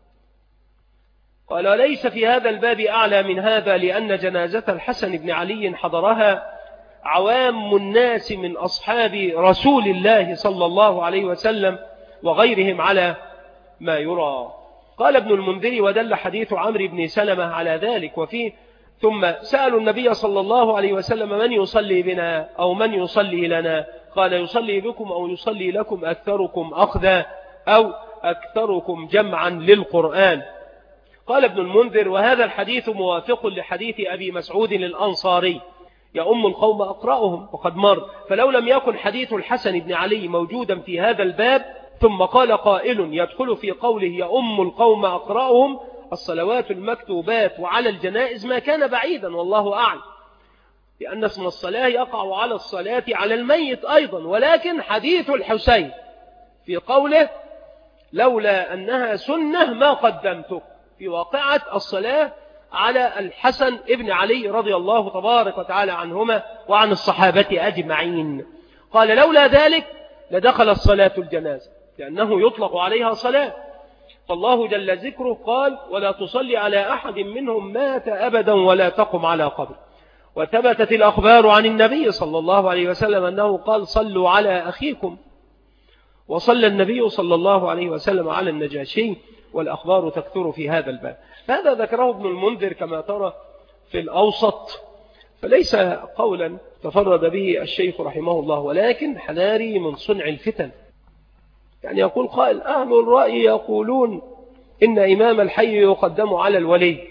قال ليس في هذا الباب أعلى من هذا، لأن جنازة الحسن بن علي حضرها عوام الناس من أصحاب رسول الله صلى الله عليه وسلم وغيرهم على ما يرى. قال ابن المنذر ودل حديث عمرو بن سلمة على ذلك. وفيه ثم سألوا النبي صلى الله عليه وسلم من يصلي بنا أو من يصلي لنا؟ قال يصلي بكم أو يصلي لكم أكثركم أخذا أو أكثركم جمعا للقرآن. قال ابن المنذر وهذا الحديث موافق لحديث أبي مسعود الأنصاري يؤم القوم أقرأهم وقد مر، فلو لم يكن حديث الحسن بن علي موجودا في هذا الباب ثم قال قائل يدخل في قوله يؤم القوم أقرأهم الصلوات المكتوبات وعلى الجنائز ما كان بعيدا والله أعلم، لأن اسم الصلاة يقع على الصلاة على الميت أيضا. ولكن حديث الحسين في قوله لولا أنها سنة ما قدمتك في واقعة الصلاة على الحسن ابن علي رضي الله تبارك وتعالى عنهما وعن الصحابة أجمعين. قال لولا ذلك لدخل الصلاة الجنازة لأنه يطلق عليها صلاة، فالله جل ذكره قال ولا تصلي على أحد منهم مات أبدا ولا تقم على قبر. وثبتت الأخبار عن النبي صلى الله عليه وسلم أنه قال صلوا على أخيكم، وصلى النبي صلى الله عليه وسلم على النجاشي، والأخبار تكثر في هذا الباب. هذا ذكره ابن المنذر كما ترى في الأوسط، فليس قولا تفرد به الشيخ رحمه الله، ولكن حذاري من صنع الفتن. يعني يقول قائل أهل الرأي يقولون إن إمام الحي يقدم على الولي.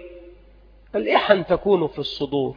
الإحن تكون في الصدور،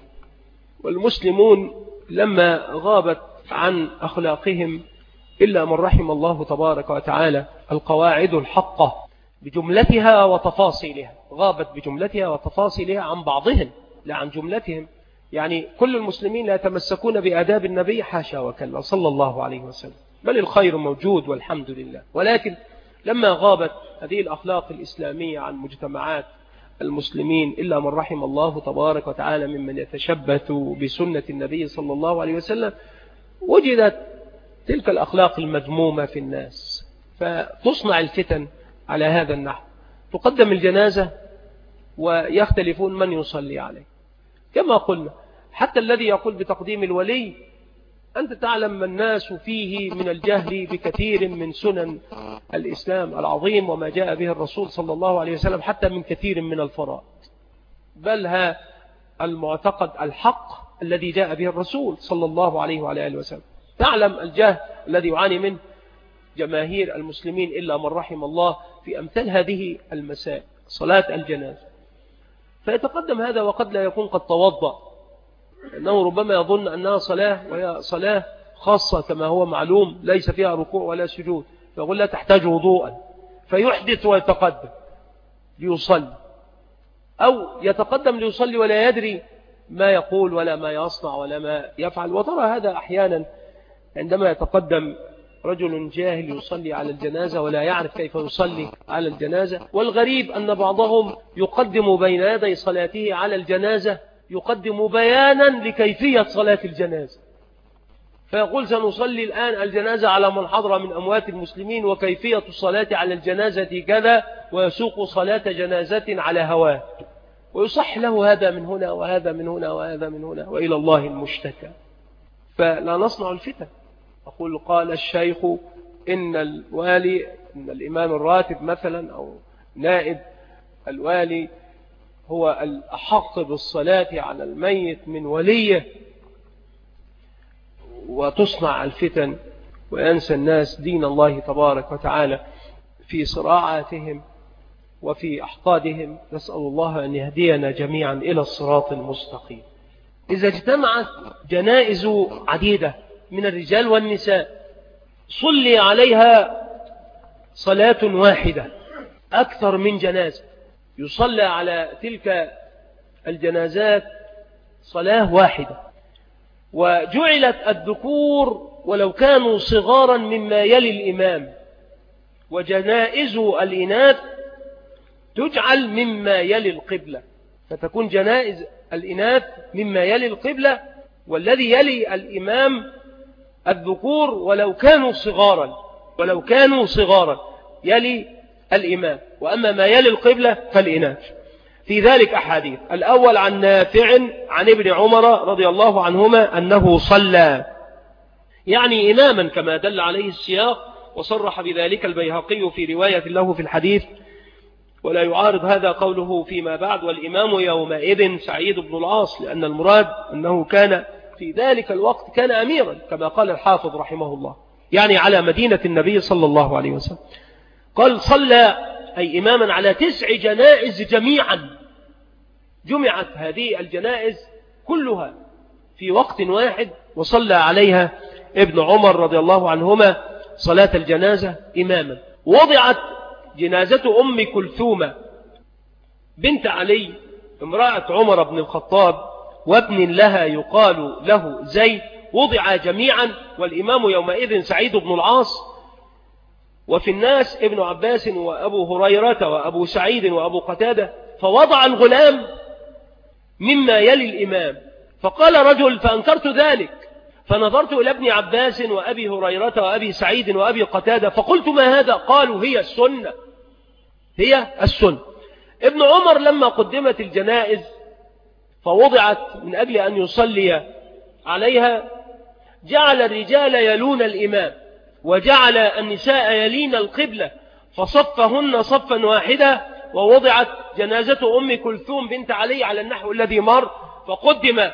والمسلمون لما غابت عن أخلاقهم إلا من رحم الله تبارك وتعالى القواعد الحقة بجملتها وتفاصيلها، غابت بجملتها وتفاصيلها عن بعضهم لا عن جملتهم. يعني كل المسلمين لا يتمسكون بآداب النبي، حاشا وكلا صلى الله عليه وسلم، بل الخير موجود والحمد لله. ولكن لما غابت هذه الأخلاق الإسلامية عن مجتمعات المسلمين إلا من رحم الله تبارك وتعالى ممن يتشبث بسنة النبي صلى الله عليه وسلم، وجدت تلك الأخلاق المذمومة في الناس، فتصنع الفتن على هذا النحو. تقدم الجنازة ويختلفون من يصلي عليه كما قلنا. حتى الذي يقول بتقديم الولي، أنت تعلم ما الناس فيه من الجهل بكثير من سنن الإسلام العظيم وما جاء به الرسول صلى الله عليه وسلم، حتى من كثير من الفرائض، بل ها المعتقد الحق الذي جاء به الرسول صلى الله عليه وعلى آله وسلم. تعلم الجهل الذي يعاني منه جماهير المسلمين إلا من رحم الله في أمثال هذه المسائل، صلاة الجنازة. فيتقدم هذا وقد لا يكون قد توضأ، أنه ربما يظن أنها صلاة وهي صلاة خاصة كما هو معلوم ليس فيها ركوع ولا سجود، فيقول لا تحتاج وضوءا، فيحدث ويتقدم ليصلي، أو يتقدم ليصلي ولا يدري ما يقول ولا ما يصنع ولا ما يفعل. وترى هذا أحيانا عندما يتقدم رجل جاهل يصلي على الجنازة ولا يعرف كيف يصلي على الجنازة. والغريب أن بعضهم يقدم بين يدي صلاته على الجنازة يقدم بيانا لكيفية صلاة الجنازة، فيقول سنصلي الآن الجنازة على من حضر من أموات المسلمين وكيفية الصلاة على الجنازة كذا، ويسوق صلاة جنازة على هواه، ويصح له هذا من هنا وهذا من هنا وهذا من هنا، وإلى الله المشتكى. فلا نصنع الفتن. أقول قال الشيخ إن الوالي، إن الإمام الراتب مثلا أو نائب الوالي هو الأحق بالصلاة على الميت من وليه، وتصنع الفتن وينسى الناس دين الله تبارك وتعالى في صراعاتهم وفي أحقادهم. نسأل الله أن يهدينا جميعا إلى الصراط المستقيم. إذا اجتمعت جنائز عديدة من الرجال والنساء صلي عليها صلاة واحدة، أكثر من جنازة يصلى على تلك الجنازات صلاة واحدة، وجعلت الذكور ولو كانوا صغارا مما يلي الإمام، وجنائز الإناث تجعل مما يلي القبلة، فتكون جنائز الإناث مما يلي القبلة، والذي يلي الإمام الذكور ولو كانوا صغارا يلي الإمام، وأما ما يلي القبلة فالإناث. في ذلك أحاديث. الأول عن نافع عن ابن عمر رضي الله عنهما أنه صلى، يعني إماما كما دل عليه السياق، وصرح بذلك البيهقي في رواية له في الحديث، ولا يعارض هذا قوله فيما بعد والإمام يومئذ سعيد بن العاص، لأن المراد أنه كان في ذلك الوقت كان أميرا كما قال الحافظ رحمه الله، يعني على مدينة النبي صلى الله عليه وسلم. قال صلى أي إماما على 9 جنائز جميعا، جمعت هذه الجنائز كلها في وقت واحد، وصلى عليها ابن عمر رضي الله عنهما صلاة الجنازة إماما. وضعت جنازة أم كلثوم بنت علي امرأة عمر بن الخطاب وابن لها يقال له زيد، وضع جميعا، والإمام يومئذ سعيد بن العاص، وفي الناس ابن عباس وأبو هريرة وأبو سعيد وأبو قتادة. فوضع الغلام مما يلي الإمام، فقال رجل فأنكرت ذلك، فنظرت إلى ابن عباس وأبي هريرة وأبي سعيد وأبي قتادة فقلت ما هذا؟ قالوا هي السنة، هي السنة. ابن عمر لما قدمت الجنائز فوضعت من أجل أن يصلي عليها جعل الرجال يلون الإمام وجعل النساء يلين القبلة، فصفهن صفا واحدا، ووضعت جنازة أم كلثوم بنت علي على النحو الذي مر، فقدم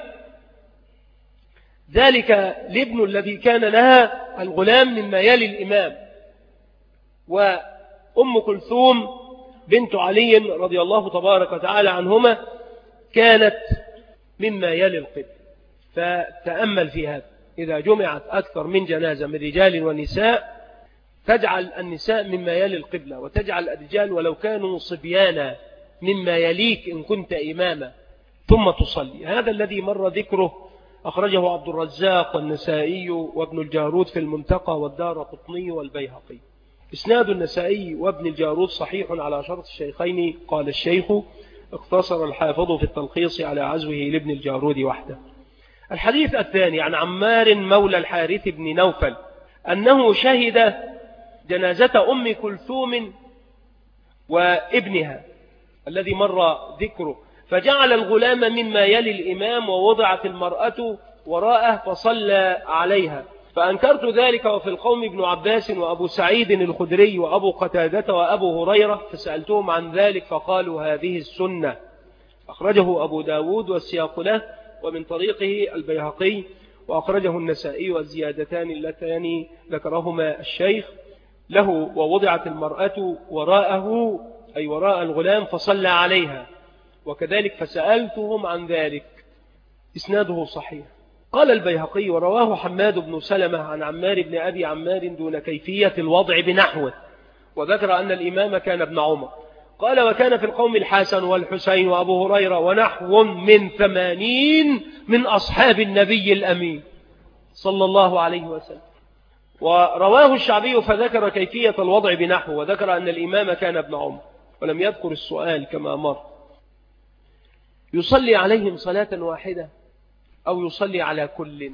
ذلك لابن الذي كان لها الغلام مما يلي الإمام، وأم كلثوم بنت علي رضي الله تبارك وتعالى عنهما كانت مما يلي القبلة. فتأمل في هذا، إذا جمعت أكثر من جنازة من رجال ونساء تجعل النساء مما يلي القبلة، وتجعل الرجال ولو كانوا صبيانا مما يليك إن كنت إماما، ثم تصلي. هذا الذي مر ذكره أخرجه عبد الرزاق والنسائي وابن الجارود في المنتقى والدارقطني والبيهقي. إسناد النسائي وابن الجارود صحيح على شرط الشيخين. قال الشيخ: اقتصر الحافظ في التلخيص على عزوه لابن الجارود وحده. الحديث الثاني عن عمار مولى الحارث بن نوفل أنه شهد جنازة أم كلثوم وابنها الذي مر ذكره، فجعل الغلام مما يلي الإمام، ووضعت المرأة وراءه فصلى عليها. فأنكرت ذلك، وفي القوم ابن عباس وأبو سعيد الخدري وأبو قتادة وأبو هريرة، فسألتهم عن ذلك فقالوا هذه السنة. أخرجه أبو داود والسياق له، ومن طريقه البيهقي، وأخرجه النسائي، والزيادتان اللتان ذكرهما الشيخ له: ووضعت المرأة وراءه أي وراء الغلام فصلى عليها، وكذلك فسألتهم عن ذلك. إسناده صحيح. قال البيهقي: ورواه حماد بن سلمة عن عمار بن أبي عمار دون كيفية الوضع بنحوه، وذكر أن الإمام كان ابن عمر. قال: وكان في القوم الحسن والحسين وأبو هريرة ونحو من 80 من أصحاب النبي الأمين صلى الله عليه وسلم. ورواه الشعبي فذكر كيفية الوضع بنحوه، وذكر أن الإمام كان ابن عمر، ولم يذكر السؤال كما مر. يصلي عليهم صلاة واحدة أو يصلي على كل؟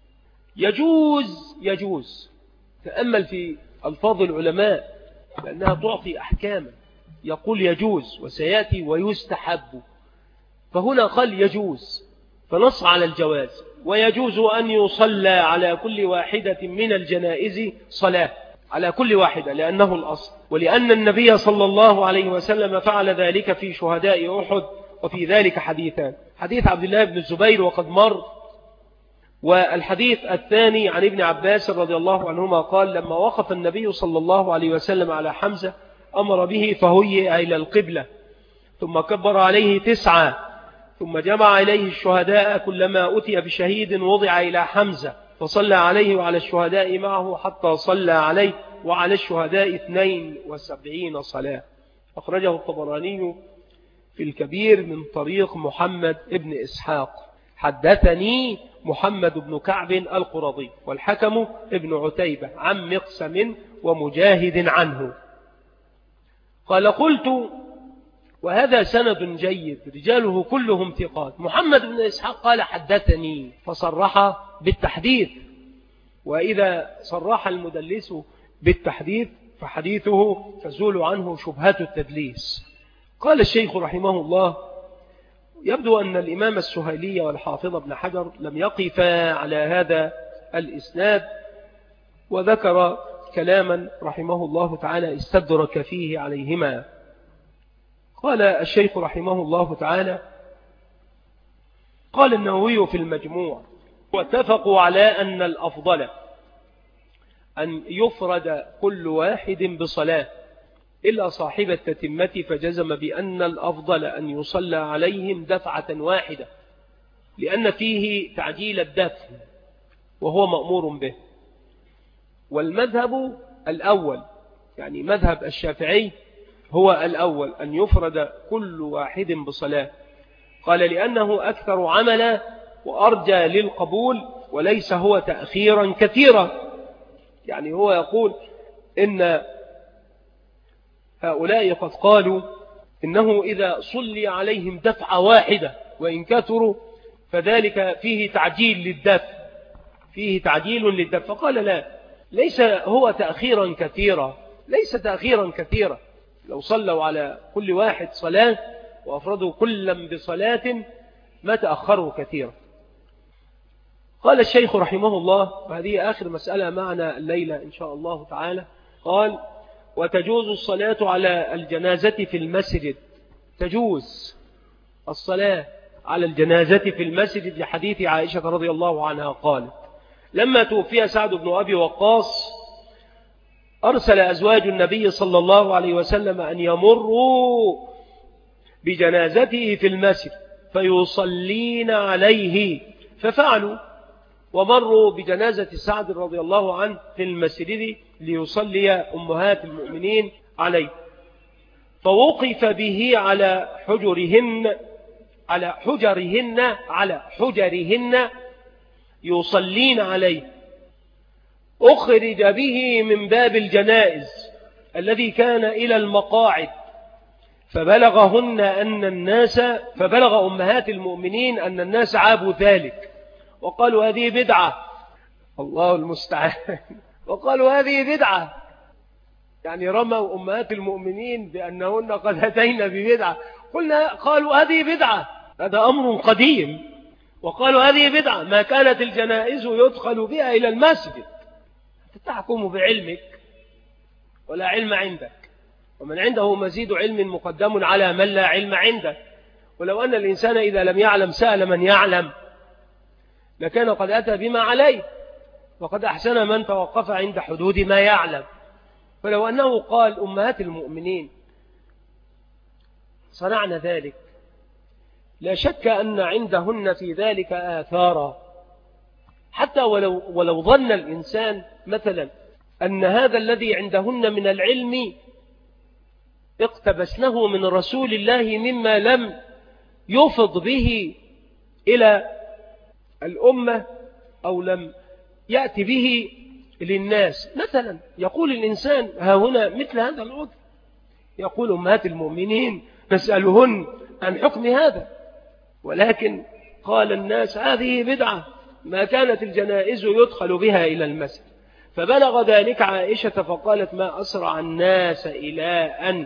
يجوز. تأمل في ألفاظ العلماء لأنها تعطي أحكاما. يقول يجوز وسيأتي ويستحب، فهنا قال يجوز فنص على الجواز. ويجوز أن يصلى على كل واحدة من الجنائز صلاة، على كل واحدة، لأنه الأصل، ولأن النبي صلى الله عليه وسلم فعل ذلك في شهداء أحد. وفي ذلك حديثان: حديث عبد الله بن الزبير وقد مر، والحديث الثاني عن ابن عباس رضي الله عنهما قال: لما وقف النبي صلى الله عليه وسلم على حمزة أمر به فهيئ إلى القبلة، ثم كبر عليه 9، ثم جمع إليه الشهداء، كلما أتي بشهيد وضع إلى حمزة فصلى عليه وعلى الشهداء معه حتى صلى عليه، وعلى الشهداء 72 صلاة. أخرجه الطبراني في الكبير من طريق محمد ابن إسحاق. حدثني محمد بن كعب القرظي، والحكم ابن عتيبة عن مقسم ومجاهد عنه قال: قلت: وهذا سند جيد رجاله كلهم ثقات. محمد بن إسحاق قال: حدثني، فصرح بالتحديث، وإذا صرح المدلس بالتحديث فحديثه تزول عنه شبهات التدليس. قال الشيخ رحمه الله: يبدو أن الإمام السهيلي والحافظ ابن حجر لم يقفا على هذا الإسناد، وذكر كلاما رحمه الله تعالى استدرك فيه عليهما. قال الشيخ رحمه الله تعالى: قال النووي في المجموع: واتفقوا على أن الأفضل أن يفرد كل واحد بصلاة إلا صاحب التتمة، فجزم بأن الأفضل أن يصلى عليهم دفعة واحدة، لأن فيه تعجيل الدفن وهو مأمور به. والمذهب الأول، يعني مذهب الشافعي، هو الأول أن يفرد كل واحد بصلاة. قال: لأنه أكثر عملا وأرجى للقبول، وليس هو تأخيرا كثيرا. يعني هو يقول إن هؤلاء قد قالوا إنه إذا صلي عليهم دفعة واحدة وإن كثروا فذلك فيه تعجيل للدفع، فقال: لا، ليس هو تأخيرا كثيرا، ليس تأخيرا كثيرا. لو صلوا على كل واحد صلاة وأفردوا كلا بصلاة ما تأخروا كثيرا. قال الشيخ رحمه الله، وهذه آخر مسألة معنا الليلة إن شاء الله تعالى، قال: وتجوز الصلاة على الجنازة في المسجد. تجوز الصلاة على الجنازة في المسجد لحديث عائشة رضي الله عنها قالت: لما توفي سعد بن أبي وقاص أرسل أزواج النبي صلى الله عليه وسلم أن يمروا بجنازته في المسجد فيصلين عليه، ففعلوا ومروا بجنازة سعد رضي الله عنه في المسجد ليصلي أمهات المؤمنين عليه، فوقف به على حجرهن يصلين عليه. أخرج به من باب الجنائز الذي كان إلى المقاعد، فبلغ أمهات المؤمنين أن الناس عابوا ذلك وقالوا هذه بدعة، الله المستعان، وقالوا هذه بدعة، يعني رموا أمهات المؤمنين بأنهن قد أتينا ببدعة. قالوا هذه بدعة، هذا أمر قديم، وقالوا هذه بدعة، ما كانت الجنائز يدخل بها إلى المسجد. تحكم بعلمك ولا علم عندك، ومن عنده مزيد علم مقدم على من لا علم عنده. ولو أن الإنسان إذا لم يعلم سأل من يعلم لكان قد أتى بما عليه، وقد أحسن من توقف عند حدود ما يعلم. فلو أنه قال أمهات المؤمنين صنعنا ذلك، لا شك أن عندهن في ذلك آثارا، حتى ولو ظن الإنسان مثلا أن هذا الذي عندهن من العلم اقتبسنه من رسول الله مما لم يفض به إلى الأمة أو لم يأتي به للناس. مثلا يقول الإنسان ها هنا مثل هذا العذر، يقول أمهات المؤمنين نسألهن عن حكم هذا، ولكن قال الناس هذه بدعة، ما كانت الجنائز يدخل بها إلى المسجد. فبلغ ذلك عائشة فقالت ما أسرع الناس إلى أن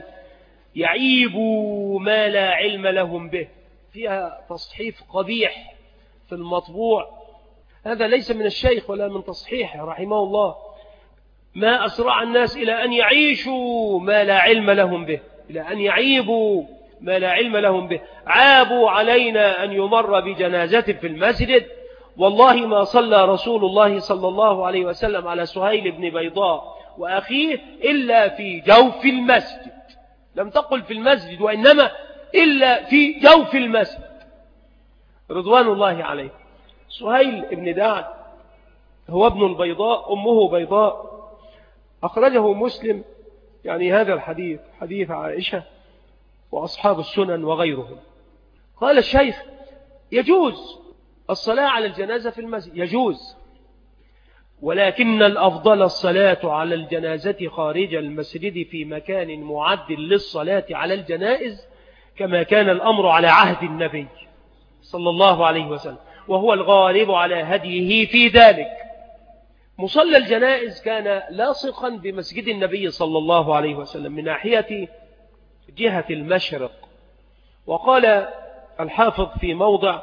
يعيبوا ما لا علم لهم به. فيها تصحيف قبيح في المطبوع، هذا ليس من الشيخ ولا من تصحيحه رحمه الله. ما أسرع الناس إلى أن يعيشوا ما لا علم لهم به، إلى أن يعيبوا ما لا علم لهم به. عابوا علينا أن يمر بجنازة في المسجد، والله ما صلى رسول الله صلى الله عليه وسلم على سهيل بن بيضاء وأخيه إلا في جوف المسجد، لم تقل في المسجد وإنما إلا في جوف المسجد رضوان الله عليه. سهيل بن دعد هو ابن البيضاء، أمه بيضاء، أخرجه مسلم، يعني هذا الحديث حديث عائشة وأصحاب السنن وغيرهم. قال الشيخ يجوز الصلاة على الجنازة في المسجد، يجوز، ولكن الأفضل الصلاة على الجنازة خارج المسجد في مكان معد للصلاة على الجنائز، كما كان الأمر على عهد النبي صلى الله عليه وسلم، وهو الغالب على هديه في ذلك. مصلى الجنائز كان لاصقا بمسجد النبي صلى الله عليه وسلم من ناحية جهة المشرق. وقال الحافظ في موضع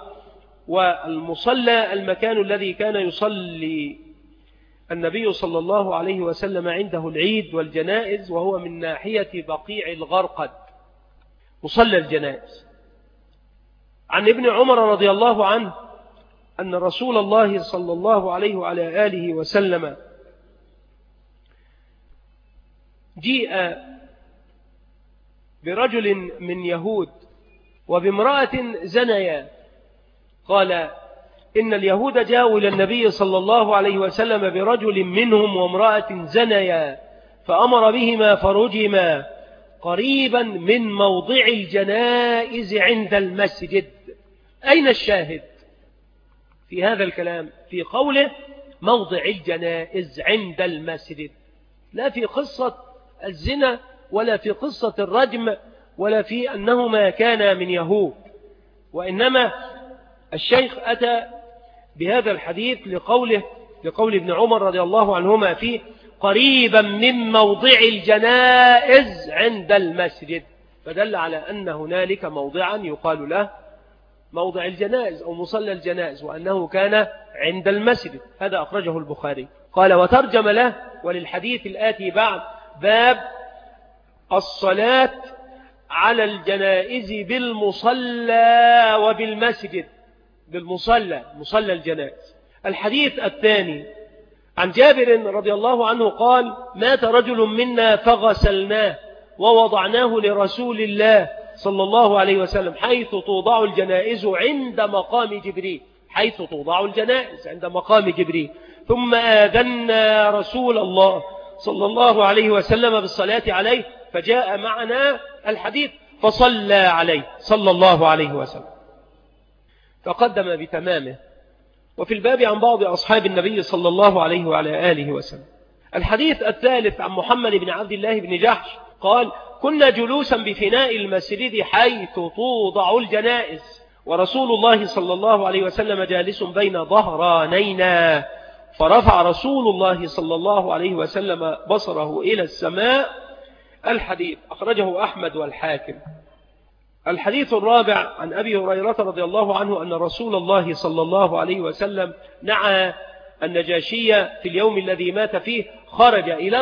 والمصلى المكان الذي كان يصلي النبي صلى الله عليه وسلم عنده العيد والجنائز، وهو من ناحية بقيع الغرقد مصلى الجنائز. عن ابن عمر رضي الله عنه أن رسول الله صلى الله عليه وعلى آله وسلم جيء برجل من يهود وبامرأة زنيا، قال إن اليهود جاءوا إلى النبي صلى الله عليه وسلم برجل منهم وامرأة زنيا، فأمر بهما فرجما قريبا من موضع الجنائز عند المسجد. أين الشاهد في هذا الكلام؟ في قوله موضع الجنائز عند المسجد، لا في قصة الزنا ولا في قصة الرجم ولا في أنهما كانا من يهود، وإنما الشيخ أتى بهذا الحديث لقول ابن عمر رضي الله عنهما فيه قريبا من موضع الجنائز عند المسجد، فدل على أن هنالك موضعا يقال له موضع الجنائز أو مصلى الجنائز، وأنه كان عند المسجد. هذا أخرجه البخاري. قال وترجم له وللحديث الآتي بعد باب الصلاة على الجنائز بالمصلى وبالمسجد. بالمصلى، مصلى الجنائز. الحديث الثاني عن جابر رضي الله عنه قال: مات رجل منا فغسلناه ووضعناه لرسول الله صلى الله عليه وسلم حيث توضع الجنائز عند مقام جبريل، حيث توضع الجنائز عند مقام جبريل، ثم آذنا رسول الله صلى الله عليه وسلم بالصلاة عليه، فجاء معنا الحديث فصلى عليه صلى الله عليه وسلم، فقدم بتمامه. وفي الباب عن بعض أصحاب النبي صلى الله عليه وعلى آله وسلم. الحديث الثالث عن محمد بن عبد الله بن جحش قال: كنا جلوسا بفناء المسجد حيث توضع الجنائز، ورسول الله صلى الله عليه وسلم جالس بين ظهرانينا، فرفع رسول الله صلى الله عليه وسلم بصره إلى السماء. الحديث أخرجه أحمد والحاكم. الحديث الرابع عن أبي هريرة رضي الله عنه أن رسول الله صلى الله عليه وسلم نعى النجاشية في اليوم الذي مات فيه، خرج إلى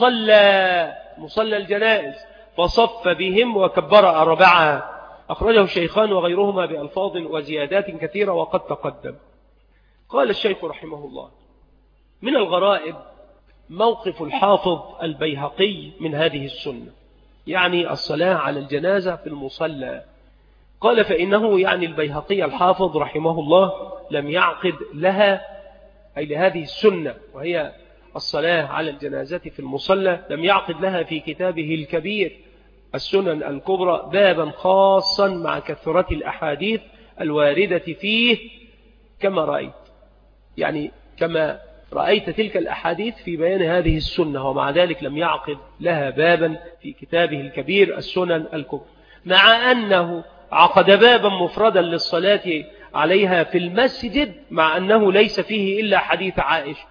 مصلى الجنائز فصف بهم وكبر 4. أخرجه الشيخان وغيرهما بألفاظ وزيادات كثيرة وقد تقدم. قال الشيخ رحمه الله: من الغرائب موقف الحافظ البيهقي من هذه السنة، يعني الصلاة على الجنازة في المصلى. قال: فإنه يعني البيهقي الحافظ رحمه الله لم يعقد لها، أي لهذه السنة وهي الصلاة على الجنازة في المصلى، لم يعقد لها في كتابه الكبير السنن الكبرى بابا خاصا مع كثرة الأحاديث الواردة فيه كما رأيت، يعني كما رأيت تلك الأحاديث في بيان هذه السنة، ومع ذلك لم يعقد لها بابا في كتابه الكبير السنن الكبرى، مع أنه عقد بابا مفردا للصلاة عليها في المسجد، مع أنه ليس فيه إلا حديث عائشة.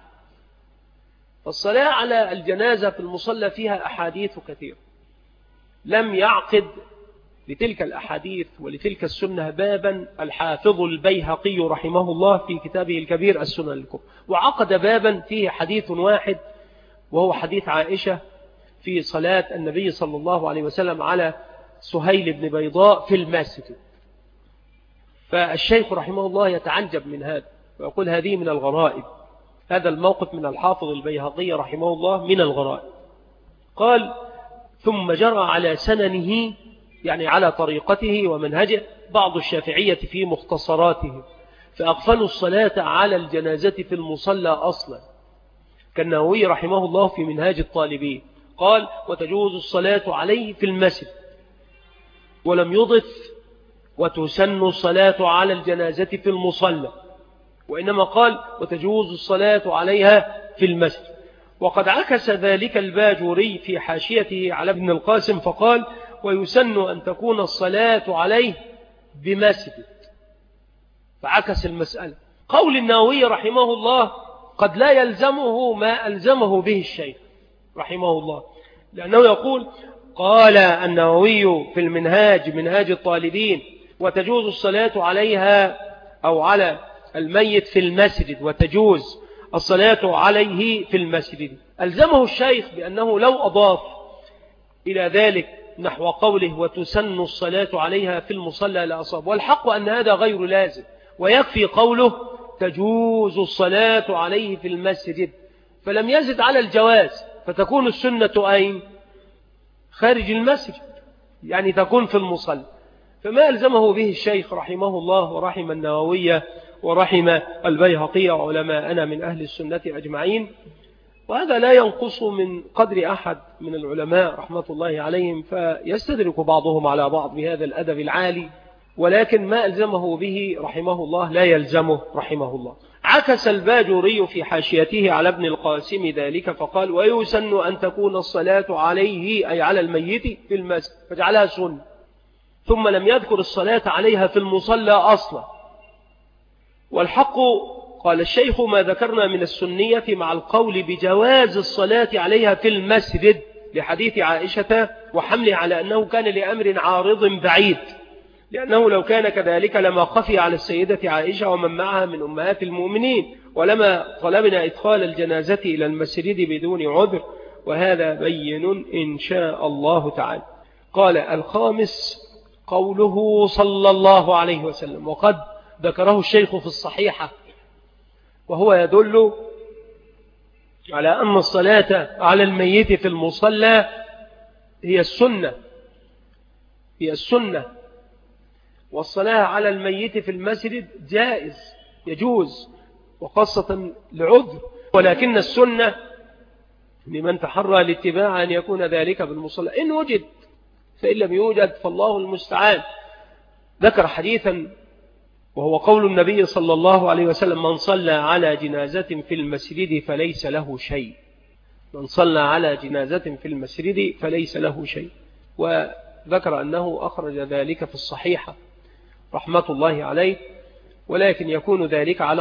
الصلاة على الجنازة في المصلى فيها أحاديث كثيرة، لم يعقد لتلك الأحاديث ولتلك السنة بابا الحافظ البيهقي رحمه الله في كتابه الكبير السنن الكبرى، وعقد بابا فيه حديث واحد وهو حديث عائشة في صلاة النبي صلى الله عليه وسلم على سهيل بن بيضاء في المسجد. فالشيخ رحمه الله يتعجب من هذا ويقول: هذه من الغرائب، هذا الموقف من الحافظ البيهقي رحمه الله من الغرائب. قال: ثم جرى على سننه، يعني على طريقته ومنهجه، بعض الشافعية في مختصراتهم، فأغفلوا الصلاة على الجنازة في المصلى أصلا، كالنووي رحمه الله في منهاج الطالبين قال: وتجوز الصلاة عليه في المسجد، ولم يضف وتسن الصلاة على الجنازة في المصلى، وإنما قال: وتجوز الصلاة عليها في المسجد. وقد عكس ذلك الباجوري في حاشيته على ابن القاسم فقال: ويسن أن تكون الصلاة عليه بمسجد، فعكس المسألة. قول النووي رحمه الله قد لا يلزمه ما ألزمه به الشيخ رحمه الله، لأنه يقول: قال النووي في المنهاج، منهاج الطالبين: وتجوز الصلاة عليها أو على الميت في المسجد، وتجوز الصلاة عليه في المسجد. ألزمه الشيخ بأنه لو أضاف إلى ذلك نحو قوله: وتسن الصلاة عليها في المصلى لأصاب، والحق أن هذا غير لازم، ويكفي قوله: تجوز الصلاة عليه في المسجد، فلم يزد على الجواز، فتكون السنة أين؟ خارج المسجد، يعني تكون في المصلى. فما ألزمه به الشيخ رحمه الله ورحم النووي ورحم البيهقي وعلماءنا من أهل السنة أجمعين. وهذا لا ينقص من قدر أحد من العلماء رحمة الله عليهم، فيستدرك بعضهم على بعض بهذا الأدب العالي، ولكن ما ألزمه به رحمه الله لا يلزمه رحمه الله. عكس الباجوري في حاشيته على ابن القاسم ذلك فقال: ويسن أن تكون الصلاة عليه، أي على الميت، في المسجد، فجعلها سنة، ثم لم يذكر الصلاة عليها في المصلى أصلا. والحق قال الشيخ: ما ذكرنا من السنية مع القول بجواز الصلاة عليها في المسجد لحديث عائشة وحمله على أنه كان لأمر عارض بعيد، لأنه لو كان كذلك لما خفي على السيدة عائشة ومن معها من أمهات المؤمنين، ولما طلبنا إدخال الجنازة إلى المسجد بدون عذر، وهذا بين إن شاء الله تعالى. قال: الخامس قوله صلى الله عليه وسلم، وقد ذكره الشيخ في الصحيحة، وهو يدل على أن الصلاة على الميت في المصلى هي السنة، والصلاة على الميت في المسجد جائز يجوز، وخاصة لعذر، ولكن السنة لمن تحرى الاتباع أن يكون ذلك بالمصلى إن وجد، فإن لم يوجد فالله المستعان. ذكر حديثا وهو قول النبي صلى الله عليه وسلم: من صلى على جنازة في المسجد فليس له شيء. من صلى على جنازة في المسجد فليس له شيء. وذكر أنه أخرج ذلك في الصحيحة رحمة الله عليه، ولكن يكون ذلك على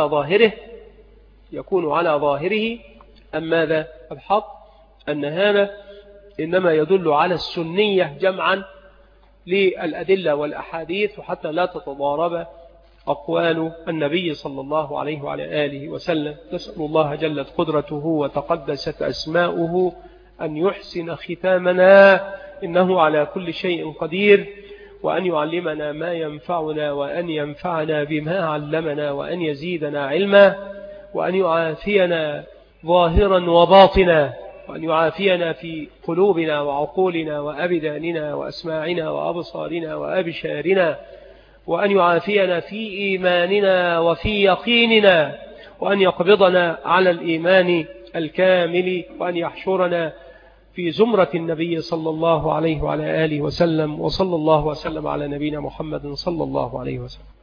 ظاهره. أم ماذا الحق؟ أن هذا إنما يدل على السنية جمعا للأدلة والأحاديث، وحتى لا تتضارب أقوال النبي صلى الله عليه وعلى آله وسلم. نسأل الله جلت قدرته وتقدست أسماؤه أن يحسن ختامنا، إنه على كل شيء قدير، وأن يعلمنا ما ينفعنا، وأن ينفعنا بما علمنا، وأن يزيدنا علما، وأن يعافينا ظاهرا وباطنا، وأن يعافينا في قلوبنا وعقولنا وأبداننا وأسماعنا وأبصارنا وأبشارنا، وأن يعافينا في إيماننا وفي يقيننا، وأن يقبضنا على الإيمان الكامل، وأن يحشرنا في زمرة النبي صلى الله عليه وعلى آله وسلم. وصلى الله وسلم على نبينا محمد صلى الله عليه وسلم.